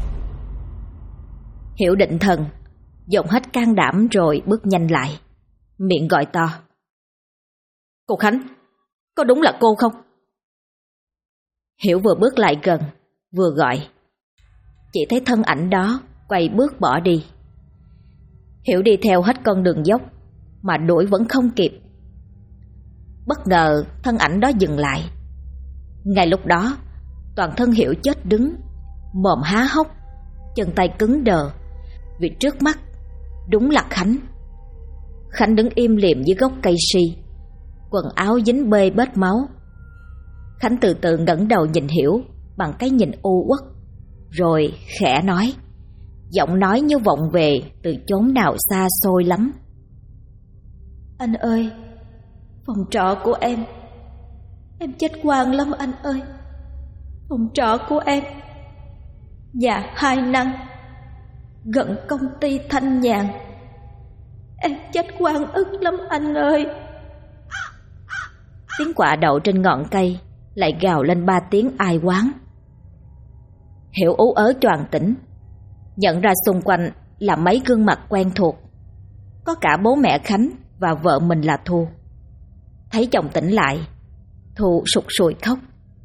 Hiểu định thần, dồn hết can đảm rồi bước nhanh lại, miệng gọi to. Cô Khánh, có đúng là cô không? Hiểu vừa bước lại gần, vừa gọi. Chỉ thấy thân ảnh đó quay bước bỏ đi. Hiểu đi theo hết con đường dốc mà đuổi vẫn không kịp. Bất ngờ thân ảnh đó dừng lại. Ngay lúc đó, toàn thân Hiểu chết đứng, mồm há hốc, chân tay cứng đờ, vì trước mắt đúng là Khánh. Khánh đứng im lìm dưới gốc cây si, quần áo dính bê bết máu. Khánh từ từ ngẩng đầu nhìn Hiểu bằng cái nhìn u uất, rồi khẽ nói, giọng nói như vọng về từ chốn nào xa xôi lắm. Anh ơi, phòng trọ của em chết oan lắm anh ơi. Phòng trọ của em, nhà 2 năng, gần công ty Thanh Nhàn. Em chết oan ức lắm anh ơi. Tiếng quạ đậu trên ngọn cây lại gào lên 3 tiếng ai oán. Hiểu ú ớ choàng tỉnh, nhận ra xung quanh là mấy gương mặt quen thuộc, có cả bố mẹ Khánh và vợ mình là Thu. Thấy chồng tỉnh lại, Thu sụt sùi khóc.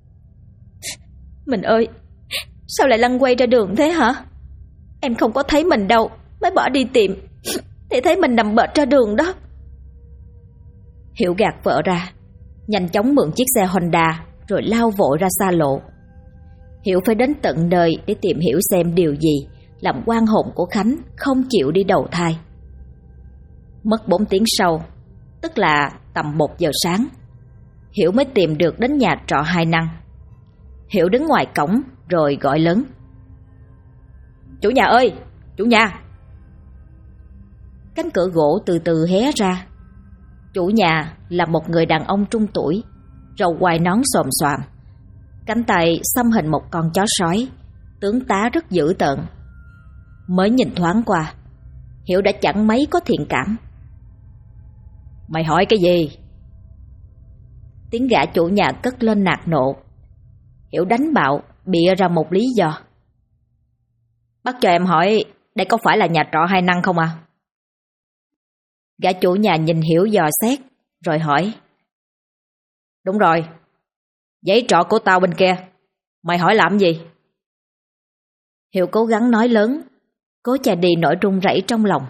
Mình ơi, sao lại lăn quay ra đường thế hả? Em không có thấy mình đâu, mới bỏ đi tìm thì thấy mình nằm bệt ra đường đó. Hiểu gạt vợ ra, nhanh chóng mượn chiếc xe Honda rồi lao vội ra xa lộ. Hiểu phải đến tận nơi để tìm hiểu xem điều gì làm oan hồn của Khánh không chịu đi đầu thai. Mất 4 tiếng sau, tức là tầm 1 giờ sáng, Hiểu mới tìm được đến nhà trọ 2 năng. Hiểu đứng ngoài cổng rồi gọi lớn. Chủ nhà ơi, chủ nhà! Cánh cửa gỗ từ từ hé ra. Chủ nhà là một người đàn ông trung tuổi, râu quai nón xòm xoàm, cánh tay xăm hình một con chó sói, tướng tá rất dữ tợn. Mới nhìn thoáng qua, Hiểu đã chẳng mấy có thiện cảm. Mày hỏi cái gì? Tiếng gã chủ nhà cất lên nạt nộ. Hiểu đánh bạo, bịa ra một lý do. Bác cho em hỏi, đây có phải là nhà trọ 2 năng không à? Gã chủ nhà nhìn Hiểu dò xét, rồi hỏi. Đúng rồi, giấy trọ của tao bên kia, mày hỏi làm gì? Hiểu cố gắng nói lớn, cố chà đi nỗi run rẩy trong lòng.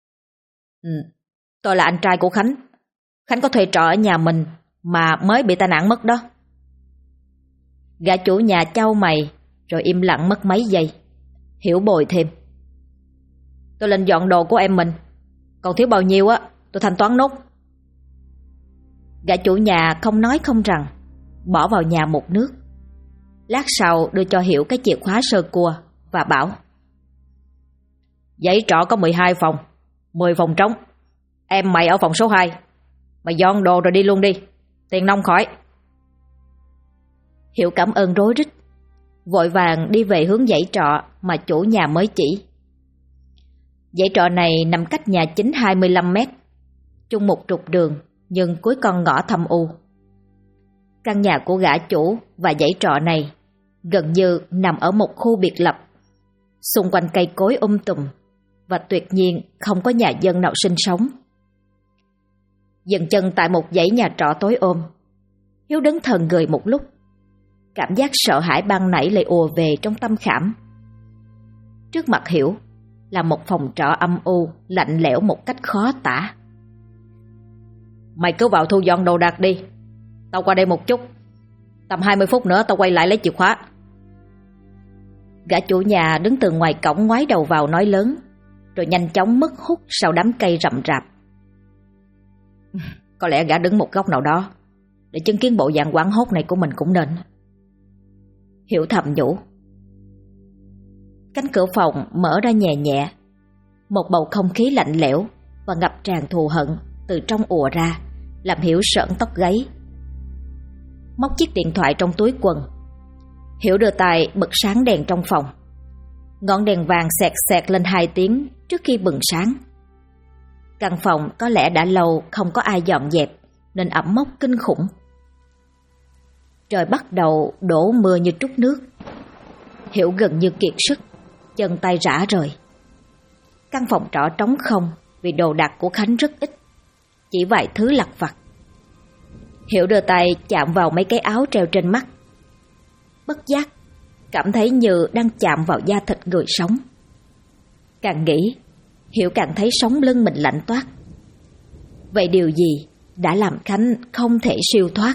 Tôi là anh trai của Khánh. Khánh có thuê trọ ở nhà mình mà mới bị tai nạn mất đó. Gã chủ nhà chau mày rồi im lặng mất mấy giây. Hiểu bồi thêm: tôi lên dọn đồ của em mình, còn thiếu bao nhiêu á tôi thanh toán nốt. Gã chủ nhà không nói không rằng, bỏ vào nhà một nước. Lát sau đưa cho Hiểu cái chìa khóa sơ cua và bảo: dãy trọ có 12 phòng, 10 phòng trống. Em mày ở phòng số 2. Mày dọn đồ rồi đi luôn đi, tiền nong khỏi. Hiểu cảm ơn rối rít, vội vàng đi về hướng dãy trọ mà chủ nhà mới chỉ. Dãy trọ này nằm cách nhà chính 25 mét, chung một trục đường nhưng cuối con ngõ thâm u. Căn nhà của gã chủ và dãy trọ này gần như nằm ở một khu biệt lập, xung quanh cây cối tùm và tuyệt nhiên không có nhà dân nào sinh sống. Dừng chân tại một dãy nhà trọ tối ôm, Hiếu đứng thần người một lúc. Cảm giác sợ hãi ban nãy lại ùa về trong tâm khảm. Trước mặt Hiểu là một phòng trọ âm u, lạnh lẽo một cách khó tả. Mày cứ vào thu dọn đồ đạc đi, tao qua đây một chút. Tầm 20 phút nữa tao quay lại lấy chìa khóa. Gã chủ nhà đứng từ ngoài cổng ngoái đầu vào nói lớn, rồi nhanh chóng mất hút sau đám cây rậm rạp. Có lẽ gã đứng một góc nào đó để chứng kiến bộ dạng hoảng hốt này của mình cũng nên. Hiểu thầm nhủ. Cánh cửa phòng mở ra nhẹ nhẹ. Một bầu không khí lạnh lẽo và ngập tràn thù hận từ trong ùa ra, làm Hiểu sởn tóc gáy. Móc chiếc điện thoại trong túi quần, Hiểu đưa tay bật sáng đèn trong phòng. Ngọn đèn vàng xẹt xẹt lên 2 tiếng trước khi bừng sáng. Căn phòng có lẽ đã lâu không có ai dọn dẹp nên ẩm mốc kinh khủng. Trời bắt đầu đổ mưa như trút nước. Hiểu gần như kiệt sức, chân tay rã rời. Căn phòng trọ trống không vì đồ đạc của Khánh rất ít, chỉ vài thứ lặt vặt. Hiểu đưa tay chạm vào mấy cái áo treo trên mắt. Bất giác cảm thấy như đang chạm vào da thịt người sống. Càng nghĩ, Hiểu càng thấy sống lưng mình lạnh toát. Vậy điều gì đã làm Khánh không thể siêu thoát?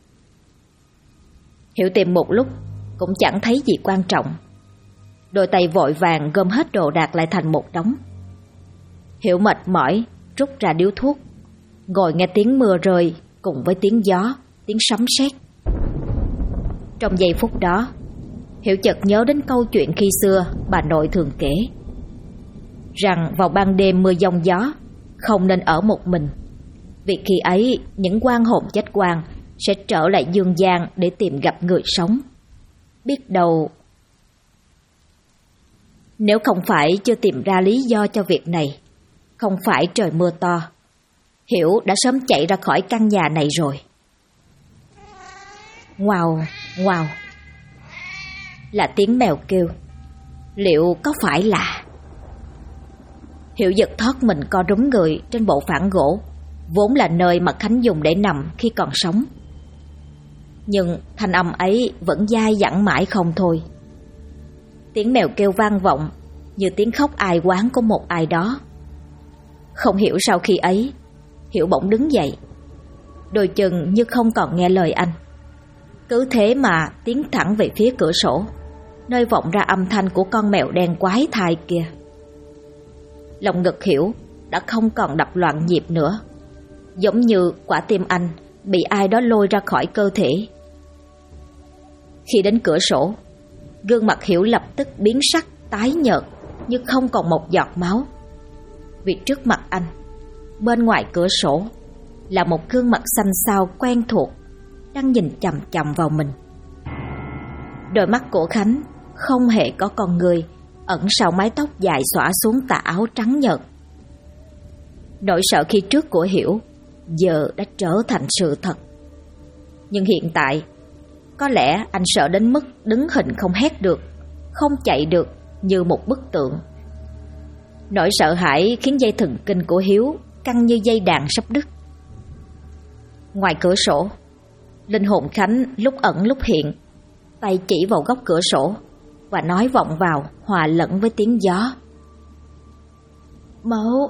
Hiểu tìm một lúc cũng chẳng thấy gì quan trọng. Đôi tay vội vàng gom hết đồ đạc lại thành một đống. Hiểu mệt mỏi rút ra điếu thuốc, ngồi nghe tiếng mưa rơi cùng với tiếng gió, tiếng sấm sét. Trong giây phút đó, Hiểu chợt nhớ đến câu chuyện khi xưa bà nội thường kể, rằng vào ban đêm mưa giông gió không nên ở một mình, vì khi ấy những oan hồn chết oan sẽ trở lại dương gian để tìm gặp người sống. Biết đâu... Nếu không phải chưa tìm ra lý do cho việc này, không phải trời mưa to, Hiểu đã sớm chạy ra khỏi căn nhà này rồi. Ngoào, ngoào, là tiếng mèo kêu. Liệu có phải là... Hiểu giật thoát mình co rúm người trên bộ phản gỗ, vốn là nơi mà Khánh dùng để nằm khi còn sống. Nhưng thanh âm ấy vẫn dai dẳng mãi không thôi. Tiếng mèo kêu vang vọng như tiếng khóc ai oán của một ai đó. Không hiểu sau khi ấy, Hiểu bỗng đứng dậy, đôi chân như không còn nghe lời anh. Cứ thế mà tiến thẳng về phía cửa sổ, nơi vọng ra âm thanh của con mèo đen quái thai kia. Lòng ngực Hiểu đã không còn đập loạn nhịp nữa, giống như quả tim anh bị ai đó lôi ra khỏi cơ thể. Khi đến cửa sổ, gương mặt Hiểu lập tức biến sắc tái nhợt như không còn một giọt máu. Vì trước mặt anh, bên ngoài cửa sổ, là một gương mặt xanh xao quen thuộc đang nhìn chằm chằm vào mình. Đôi mắt của Khánh không hề có con người ẩn sau mái tóc dài xõa xuống tà áo trắng nhợt. Nỗi sợ khi trước của Hiểu giờ đã trở thành sự thật. Nhưng hiện tại, có lẽ anh sợ đến mức đứng hình không hét được, không chạy được, như một bức tượng. Nỗi sợ hãi khiến dây thần kinh của Hiếu căng như dây đàn sắp đứt. Ngoài cửa sổ, linh hồn Khánh lúc ẩn lúc hiện, tay chỉ vào góc cửa sổ và nói vọng vào, hòa lẫn với tiếng gió: "Máu,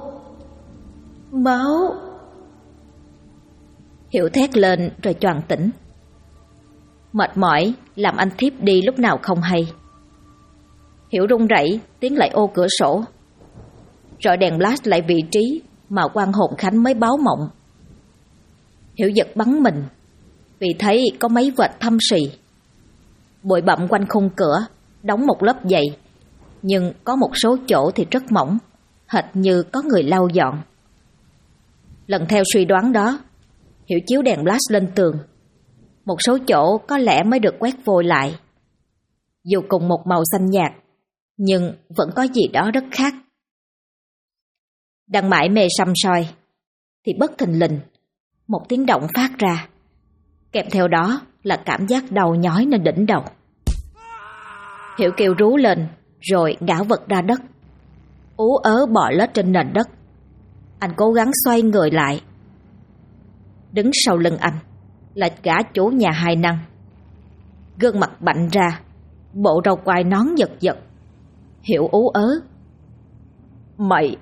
máu." Hiểu thét lên rồi choàng tỉnh. Mệt mỏi làm anh thiếp đi lúc nào không hay. Hiểu run rẩy tiến lại ô cửa sổ. Rọi đèn flash lại vị trí mà quan hồn Khánh mới báo mộng. Hiểu giật bắn mình vì thấy có mấy vệt thâm sì. Bụi bặm quanh khung cửa đóng một lớp dày, nhưng có một số chỗ thì rất mỏng, hệt như có người lau dọn. Lần theo suy đoán đó, Hiểu chiếu đèn flash lên tường. Một số chỗ có lẽ mới được quét vôi lại. Dù cùng một màu xanh nhạt, nhưng vẫn có gì đó rất khác. Đang mải mê săm soi, thì bất thình lình một tiếng động phát ra, kèm theo đó là cảm giác đau nhói lên đỉnh đầu. Hiểu kêu rú lên, rồi ngã vật ra đất, ú ớ bò lết trên nền đất. Anh cố gắng xoay người lại. Đứng sau lưng anh là gã chủ nhà Hai Năng. Gương mặt bạnh ra, bộ râu quai nón giật giật. Hiểu ú ớ: Mày...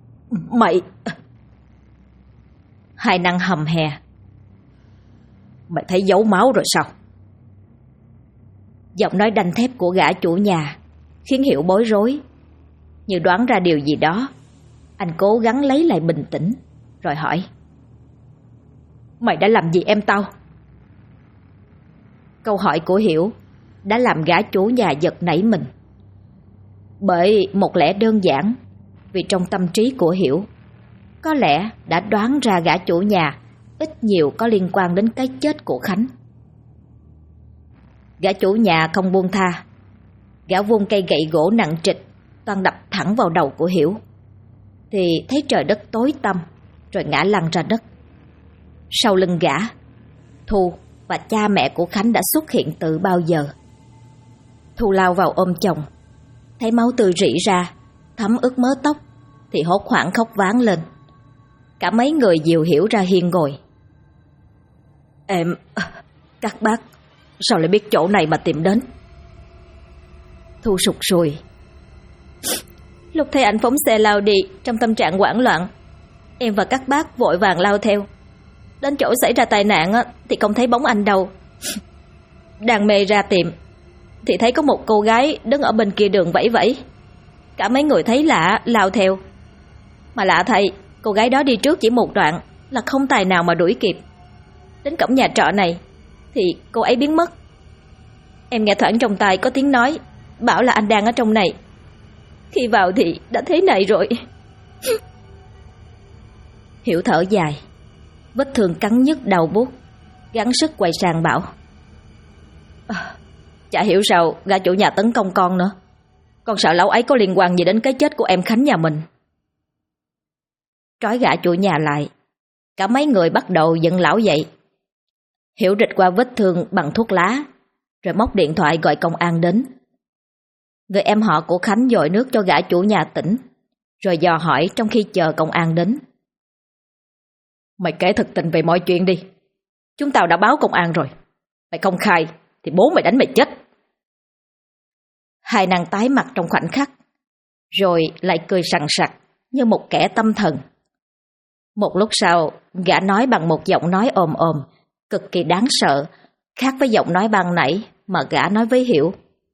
Hai Năng hầm hè: Mày thấy dấu máu rồi sao? Giọng nói đanh thép của gã chủ nhà khiến Hiểu bối rối. Như đoán ra điều gì đó, anh cố gắng lấy lại bình tĩnh, rồi hỏi: Mày đã làm gì em tao? Câu hỏi của Hiểu đã làm gã chủ nhà giật nảy mình. Bởi một lẽ đơn giản, vì trong tâm trí của Hiểu có lẽ đã đoán ra gã chủ nhà ít nhiều có liên quan đến cái chết của Khánh. Gã chủ nhà không buông tha. Gã vung cây gậy gỗ nặng trịch toàn đập thẳng vào đầu của Hiểu. Thì thấy trời đất tối tăm, rồi ngã lăn ra đất. Sau lưng gã, Thu và cha mẹ của Khánh đã xuất hiện từ bao giờ. Thu lao vào ôm chồng, thấy máu tươi rỉ ra, thấm ướt mớ tóc, thì hốt hoảng khóc váng lên. Cả mấy người dìu Hiểu ra hiên ngồi. Các bác sao lại biết chỗ này mà tìm đến? Thu sụt sùi. Lúc thấy anh phóng xe lao đi trong tâm trạng hoảng loạn, em và các bác vội vàng lao theo. Đến chỗ xảy ra tai nạn thì không thấy bóng anh đâu. Đang mê ra tìm thì thấy có một cô gái đứng ở bên kia đường vẫy vẫy. Cả mấy người thấy lạ lao theo. Mà lạ thay, cô gái đó đi trước chỉ một đoạn là không tài nào mà đuổi kịp. Đến cổng nhà trọ này thì cô ấy biến mất. Em nghe thoảng trong tai có tiếng nói bảo là anh đang ở trong này. Khi vào thì đã thế này rồi. Hiểu thở dài, vết thương cắn nhức đau buốt, gắng sức quay sang bảo: Chả hiểu sao gã chủ nhà tấn công con nữa. Con sợ lão ấy có liên quan gì đến cái chết của em Khánh nhà mình. Trói gã chủ nhà lại, cả mấy người bắt đầu dựng lão dậy. Hiểu rịch qua vết thương bằng thuốc lá, rồi móc điện thoại gọi công an đến. Người em họ của Khánh dội nước cho gã chủ nhà tỉnh, rồi dò hỏi trong khi chờ công an đến: Mày kể thực tình về mọi chuyện đi. Chúng tao đã báo công an rồi. Mày không khai thì bố mày đánh mày chết. Hai Năng tái mặt trong khoảnh khắc, rồi lại cười sằng sặc như một kẻ tâm thần. Một lúc sau, gã nói bằng một giọng nói ồm ồm, cực kỳ đáng sợ, khác với giọng nói ban nãy mà gã nói với Hiểu.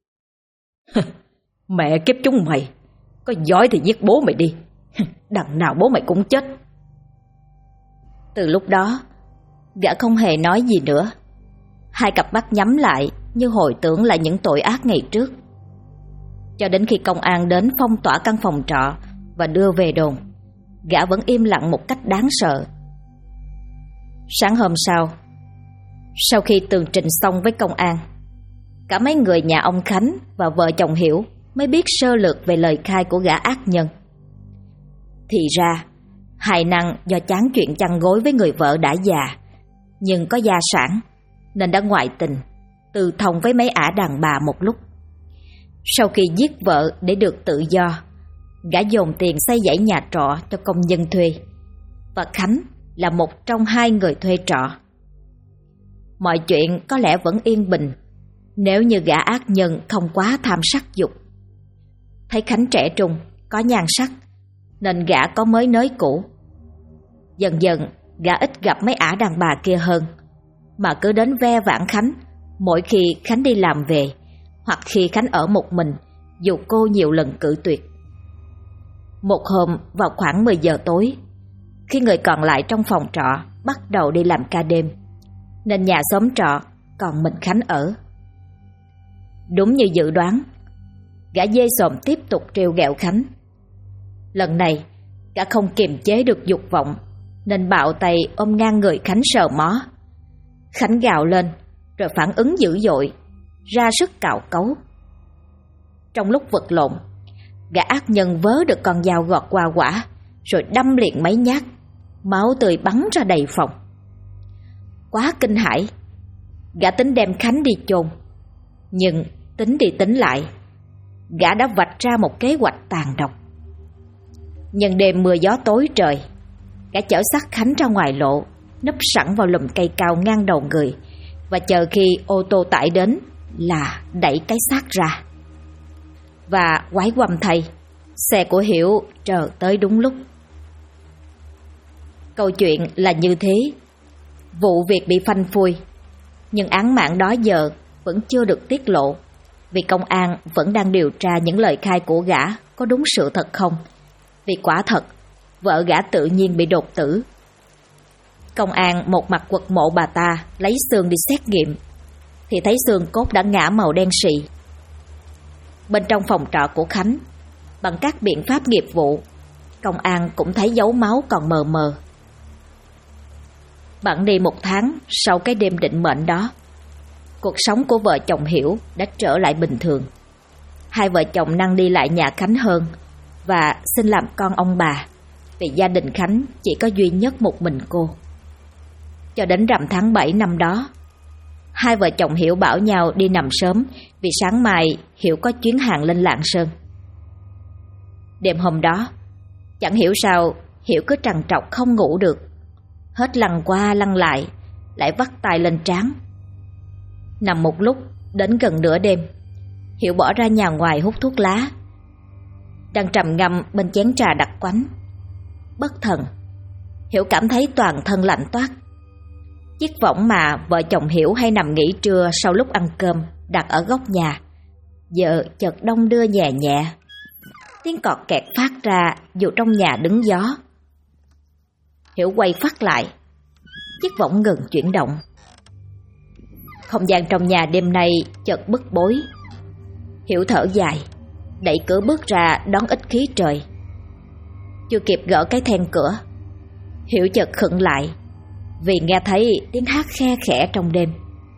Mẹ kiếp chúng mày, có giỏi thì giết bố mày đi. Đằng nào bố mày cũng chết. Từ lúc đó, gã không hề nói gì nữa. Hai cặp mắt nhắm lại như hồi tưởng lại những tội ác ngày trước. Cho đến khi công an đến phong tỏa căn phòng trọ và đưa về đồn, gã vẫn im lặng một cách đáng sợ. Sáng hôm sau khi tường trình xong với công an, cả mấy người nhà ông Khánh và vợ chồng Hiểu mới biết sơ lược về lời khai của gã ác nhân. Thì ra, Hai Năng do chán chuyện chăn gối với người vợ đã già, nhưng có gia sản, nên đã ngoại tình, từ thông với mấy ả đàn bà một lúc. Sau khi giết vợ để được tự do, gã dồn tiền xây dãy nhà trọ cho công nhân thuê, và Khánh là một trong hai người thuê trọ. Mọi chuyện có lẽ vẫn yên bình nếu như gã ác nhân không quá tham sắc dục. Thấy Khánh trẻ trung, có nhan sắc, nên gã có mới nới cũ. Dần dần gã ít gặp mấy ả đàn bà kia hơn, mà cứ đến ve vãn Khánh Mỗi khi Khánh đi làm về, hoặc khi Khánh ở một mình, dù cô nhiều lần cự tuyệt. Một hôm vào khoảng 10 giờ tối, khi người còn lại trong phòng trọ bắt đầu đi làm ca đêm, nên nhà xóm trọ còn mình Khánh ở. Đúng như dự đoán, gã dê sòm tiếp tục trêu ghẹo Khánh. Lần này, gã không kiềm chế được dục vọng, nên bạo tay ôm ngang người Khánh sờ mó. Khánh gào lên, rồi phản ứng dữ dội, ra sức cào cấu. Trong lúc vật lộn, gã ác nhân vớ được con dao gọt qua quả, rồi đâm liền mấy nhát, máu tươi bắn ra đầy phòng. Quá kinh hãi, gã tính đem Khánh đi chôn, nhưng tính đi tính lại, gã đã vạch ra một kế hoạch tàn độc. Nhân đêm mưa gió tối trời, gã chở xác Khánh ra ngoài lộ, nấp sẵn vào lùm cây cao ngang đầu người, và chờ khi ô tô tải đến là đẩy cái xác ra. Và quái quăm thay, xe của Hiểu chờ tới đúng lúc. Câu chuyện là như thế. Vụ việc bị phanh phui, nhưng án mạng đó giờ vẫn chưa được tiết lộ, vì công an vẫn đang điều tra những lời khai của gã có đúng sự thật không. Vì quả thật, vợ gã tự nhiên bị đột tử. Công an một mặt quật mộ bà ta, lấy xương đi xét nghiệm, thì thấy xương cốt đã ngã màu đen sì. Bên trong phòng trọ của Khánh, bằng các biện pháp nghiệp vụ, công an cũng thấy dấu máu còn mờ mờ. Bẵng đi 1 tháng sau cái đêm định mệnh đó, cuộc sống của vợ chồng Hiểu đã trở lại bình thường. Hai vợ chồng năng đi lại nhà Khánh hơn và xin làm con ông bà, vì gia đình Khánh chỉ có duy nhất một mình cô. Cho đến rằm tháng 7 năm đó, hai vợ chồng Hiểu bảo nhau đi nằm sớm, vì sáng mai Hiểu có chuyến hàng lên Lạng Sơn. Đêm hôm đó, chẳng hiểu sao Hiểu cứ trằn trọc không ngủ được, hết lăn qua lăn lại vắt tay lên trán. Nằm một lúc đến gần nửa đêm, Hiểu bỏ ra nhà ngoài hút thuốc lá. Đang trầm ngâm bên chén trà đặc quánh, bất thần Hiểu cảm thấy toàn thân lạnh toát. Chiếc võng mà vợ chồng Hiểu hay nằm nghỉ trưa sau lúc ăn cơm đặt ở góc nhà, giờ chợt đong đưa nhẹ nhẹ. Tiếng cọt kẹt phát ra dù trong nhà đứng gió. Hiểu quay phát lại, chiếc võng ngừng chuyển động. Không gian trong nhà đêm nay chợt bức bối. Hiểu thở dài, đẩy cửa bước ra đón ít khí trời. Chưa kịp gỡ cái then cửa, Hiểu chợt khựng lại, vì nghe thấy tiếng hát khe khẽ trong đêm.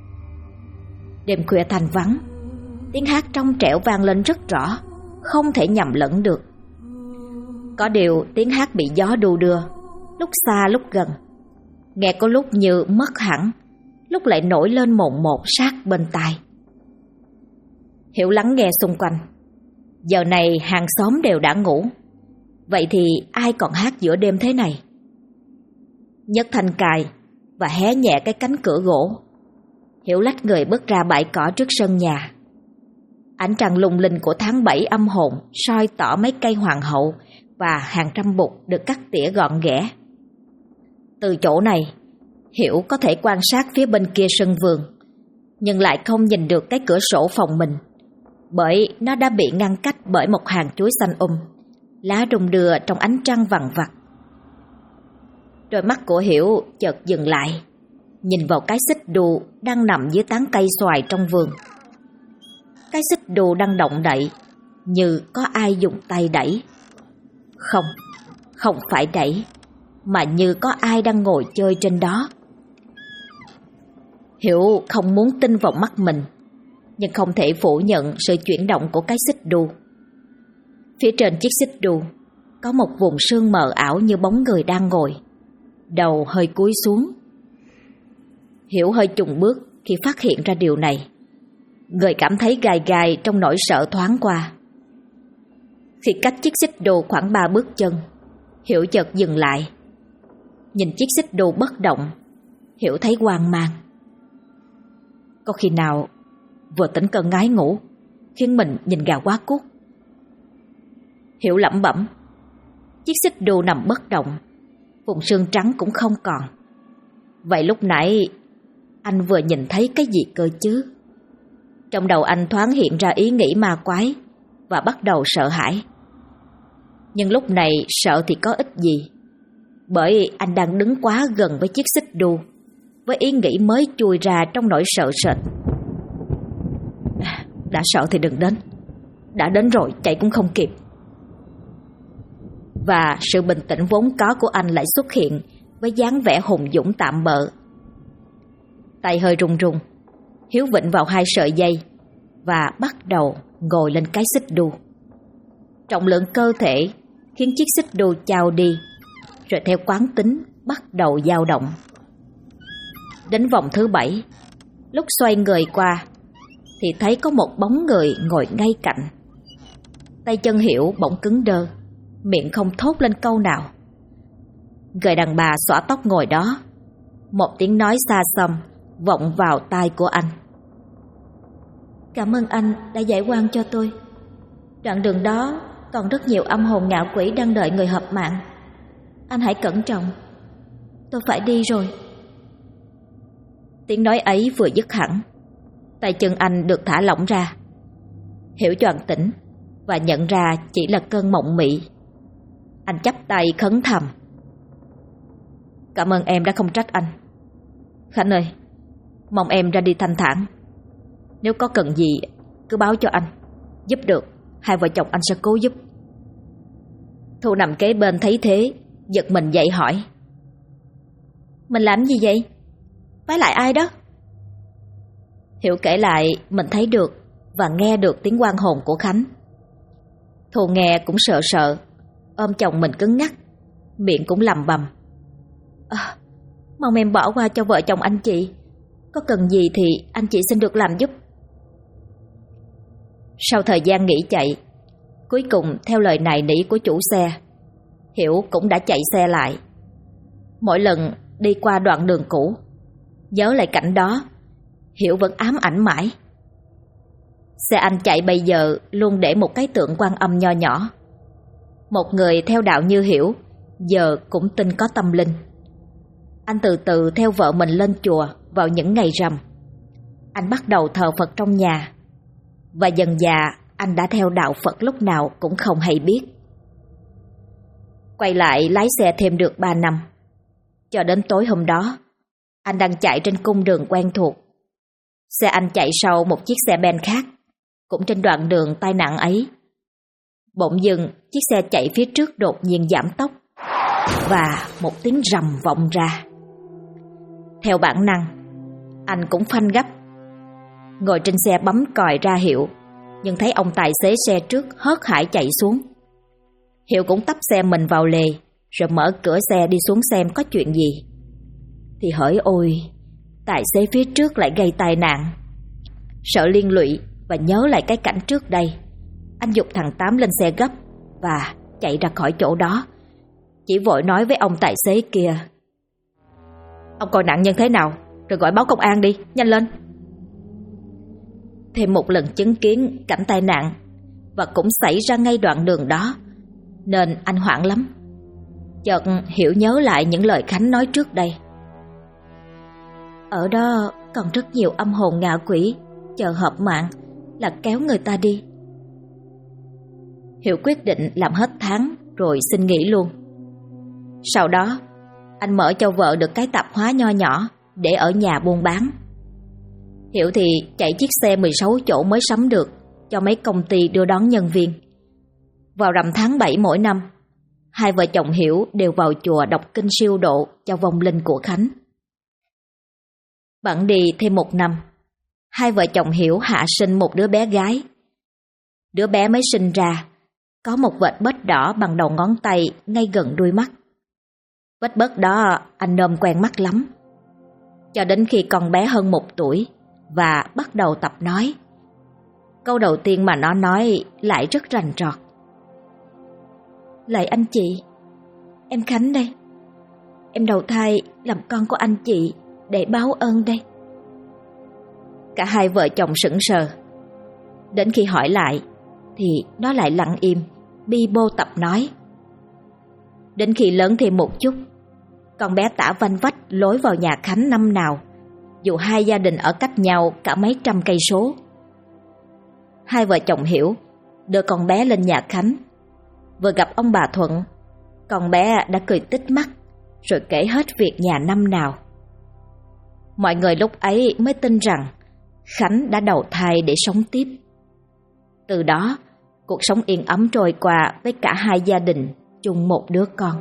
Đêm khuya thanh vắng, tiếng hát trong trẻo vang lên rất rõ, không thể nhầm lẫn được. Có điều tiếng hát bị gió đu đưa, lúc xa lúc gần, nghe có lúc như mất hẳn, lúc lại nổi lên mồn một sát bên tai. Hiểu lắng nghe xung quanh. Giờ này hàng xóm đều đã ngủ, vậy thì ai còn hát giữa đêm thế này? Nhấc thanh cài và hé nhẹ cái cánh cửa gỗ, Hiểu lách người bước ra bãi cỏ trước sân nhà. Ánh trăng lung linh của tháng 7 âm hồn soi tỏ mấy cây hoàng hậu và hàng trăm bụt được cắt tỉa gọn ghẽ. Từ chỗ này, Hiểu có thể quan sát phía bên kia sân vườn, nhưng lại không nhìn được cái cửa sổ phòng mình, bởi nó đã bị ngăn cách bởi một hàng chuối xanh lá đung đưa trong ánh trăng vằn vặt. Đôi mắt của Hiểu chợt dừng lại, nhìn vào cái xích đu đang nằm dưới tán cây xoài trong vườn. Cái xích đu đang động đậy, như có ai dùng tay đẩy. Không, không phải đẩy, mà như có ai đang ngồi chơi trên đó. Hiểu không muốn tin vào mắt mình, nhưng không thể phủ nhận sự chuyển động của cái xích đu. Phía trên chiếc xích đu có một vùng sương mờ ảo như bóng người đang ngồi, đầu hơi cúi xuống. Hiểu hơi chùng bước khi phát hiện ra điều này. Người cảm thấy gai gai trong nỗi sợ thoáng qua. Khi cách chiếc xích đu khoảng 3 bước chân, Hiểu chợt dừng lại. Nhìn chiếc xích đu bất động, Hiểu thấy hoang mang. Có khi nào vừa tỉnh cơn ngái ngủ khiến mình nhìn gà quá cuốc? Hiểu lẩm bẩm. Chiếc xích đu nằm bất động, vùng xương trắng cũng không còn. Vậy lúc nãy anh vừa nhìn thấy cái gì cơ chứ? Trong đầu anh thoáng hiện ra ý nghĩ ma quái và bắt đầu sợ hãi. Nhưng lúc này sợ thì có ích gì, bởi anh đang đứng quá gần với chiếc xích đu, với ý nghĩ mới chui ra trong nỗi sợ sệt. Đã sợ thì đừng đến, đã đến rồi chạy cũng không kịp. Và sự bình tĩnh vốn có của anh lại xuất hiện với dáng vẻ hùng dũng tạm bợ. Tay hơi run run, Hiếu vịn vào hai sợi dây và bắt đầu ngồi lên cái xích đu. Trọng lượng cơ thể khiến chiếc xích đu chao đi, rồi theo quán tính bắt đầu dao động. Đến vòng thứ 7, lúc xoay người qua thì thấy có một bóng người ngồi ngay cạnh. Tay chân Hiểu bỗng cứng đơ, miệng không thốt lên câu nào. Người đàn bà xõa tóc ngồi đó, một tiếng nói xa xăm vọng vào tai của anh. Cảm ơn anh đã giải oan cho tôi. Đoạn đường đó còn rất nhiều âm hồn ngạ quỷ đang đợi người hợp mạng. Anh hãy cẩn trọng. Tôi phải đi rồi. Tiếng nói ấy vừa dứt hẳn, tay chân anh được thả lỏng ra. Hiểu choàng tỉnh và nhận ra chỉ là cơn mộng mị. Anh chắp tay khấn thầm. Cảm ơn em đã không trách anh. Khánh ơi, mong em ra đi thanh thản. Nếu có cần gì cứ báo cho anh. Giúp được, hai vợ chồng anh sẽ cố giúp. Thu nằm kế bên thấy thế, giật mình dậy hỏi. Mình làm gì vậy? Phái lại ai đó? Hiểu kể lại mình thấy được và nghe được tiếng oan hồn của Khánh. Thu nghe cũng sợ sợ, ôm chồng mình cứng ngắc, miệng cũng lầm bầm. Mong em bỏ qua cho vợ chồng anh chị. Có cần gì thì anh chị xin được làm giúp. Sau thời gian nghỉ chạy, cuối cùng theo lời nài nỉ của chủ xe, Hiểu cũng đã chạy xe lại. Mỗi lần đi qua đoạn đường cũ, nhớ lại cảnh đó, Hiểu vẫn ám ảnh mãi. Xe anh chạy bây giờ luôn để một cái tượng Quan Âm nho nhỏ. Một người theo đạo như Hiểu giờ cũng tin có tâm linh. Anh từ từ theo vợ mình lên chùa vào những ngày rằm. Anh bắt đầu thờ Phật trong nhà, và dần dà anh đã theo đạo Phật lúc nào cũng không hay biết. Quay lại lái xe thêm được 3 năm. Cho đến tối hôm đó, anh đang chạy trên cung đường quen thuộc. Xe anh chạy sau một chiếc xe ben khác, cũng trên đoạn đường tai nạn ấy. Bỗng dưng chiếc xe chạy phía trước đột nhiên giảm tốc, và một tiếng rầm vọng ra. Theo bản năng, anh cũng phanh gấp. Ngồi trên xe bấm còi ra hiệu, nhưng thấy ông tài xế xe trước hớt hải chạy xuống. Hiệu cũng tấp xe mình vào lề, rồi mở cửa xe đi xuống xem có chuyện gì. Thì hỡi ôi, tài xế phía trước lại gây tai nạn. Sợ liên lụy và nhớ lại cái cảnh trước đây, anh giục thằng Tám lên xe gấp và chạy ra khỏi chỗ đó. Chỉ vội nói với ông tài xế kia: Ông coi nạn nhân thế nào rồi gọi báo công an đi, nhanh lên. Thêm một lần chứng kiến cảnh tai nạn, và cũng xảy ra ngay đoạn đường đó, nên anh hoảng lắm. Chợt Hiểu nhớ lại những lời Khánh nói trước đây. Ở đó còn rất nhiều âm hồn ngạ quỷ chờ hợp mạng là kéo người ta đi. Hiểu quyết định làm hết tháng rồi xin nghỉ luôn. Sau đó anh mở cho vợ được cái tạp hóa nho nhỏ để ở nhà buôn bán. Hiểu thì chạy chiếc xe 16 chỗ mới sắm được cho mấy công ty đưa đón nhân viên. Vào rằm tháng 7 mỗi năm, hai vợ chồng Hiểu đều vào chùa đọc kinh siêu độ cho vong linh của Khánh. Bẵng đi thêm một năm, hai vợ chồng Hiểu hạ sinh một đứa bé gái. Đứa bé mới sinh ra có một vệt bết đỏ bằng đầu ngón tay ngay gần đuôi mắt. Vết bớt đó anh nôm quen mắt lắm. Cho đến khi con bé hơn 1 tuổi và bắt đầu tập nói. Câu đầu tiên mà nó nói lại rất rành rọt. Lạy anh chị, em Khánh đây. Em đầu thai làm con của anh chị để báo ơn đây. Cả hai vợ chồng sững sờ. Đến khi hỏi lại thì nó lại lặng im, bi bô tập nói. Đến khi lớn thêm một chút, con bé tả vanh vách lối vào nhà Khánh năm nào, dù hai gia đình ở cách nhau cả mấy trăm cây số. hai vợ chồng Hiểu đưa con bé lên nhà Khánh. Vừa gặp ông bà Thuận, con bé đã cười tít mắt rồi kể hết việc nhà năm nào. Mọi người lúc ấy mới tin rằng Khánh đã đầu thai để sống tiếp. Từ đó, cuộc sống yên ấm trôi qua với cả hai gia đình chung một đứa con.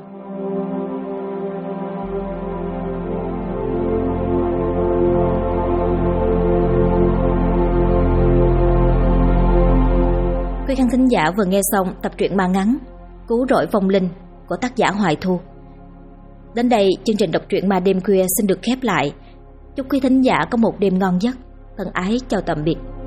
Quý khán thính giả vừa nghe xong tập truyện ma ngắn Cứu rỗi vong linh của tác giả Hoài Thu. Đến đây, chương trình đọc truyện ma đêm khuya xin được khép lại. Chúc quý thính giả có một đêm ngon giấc. Thân ái chào tạm biệt.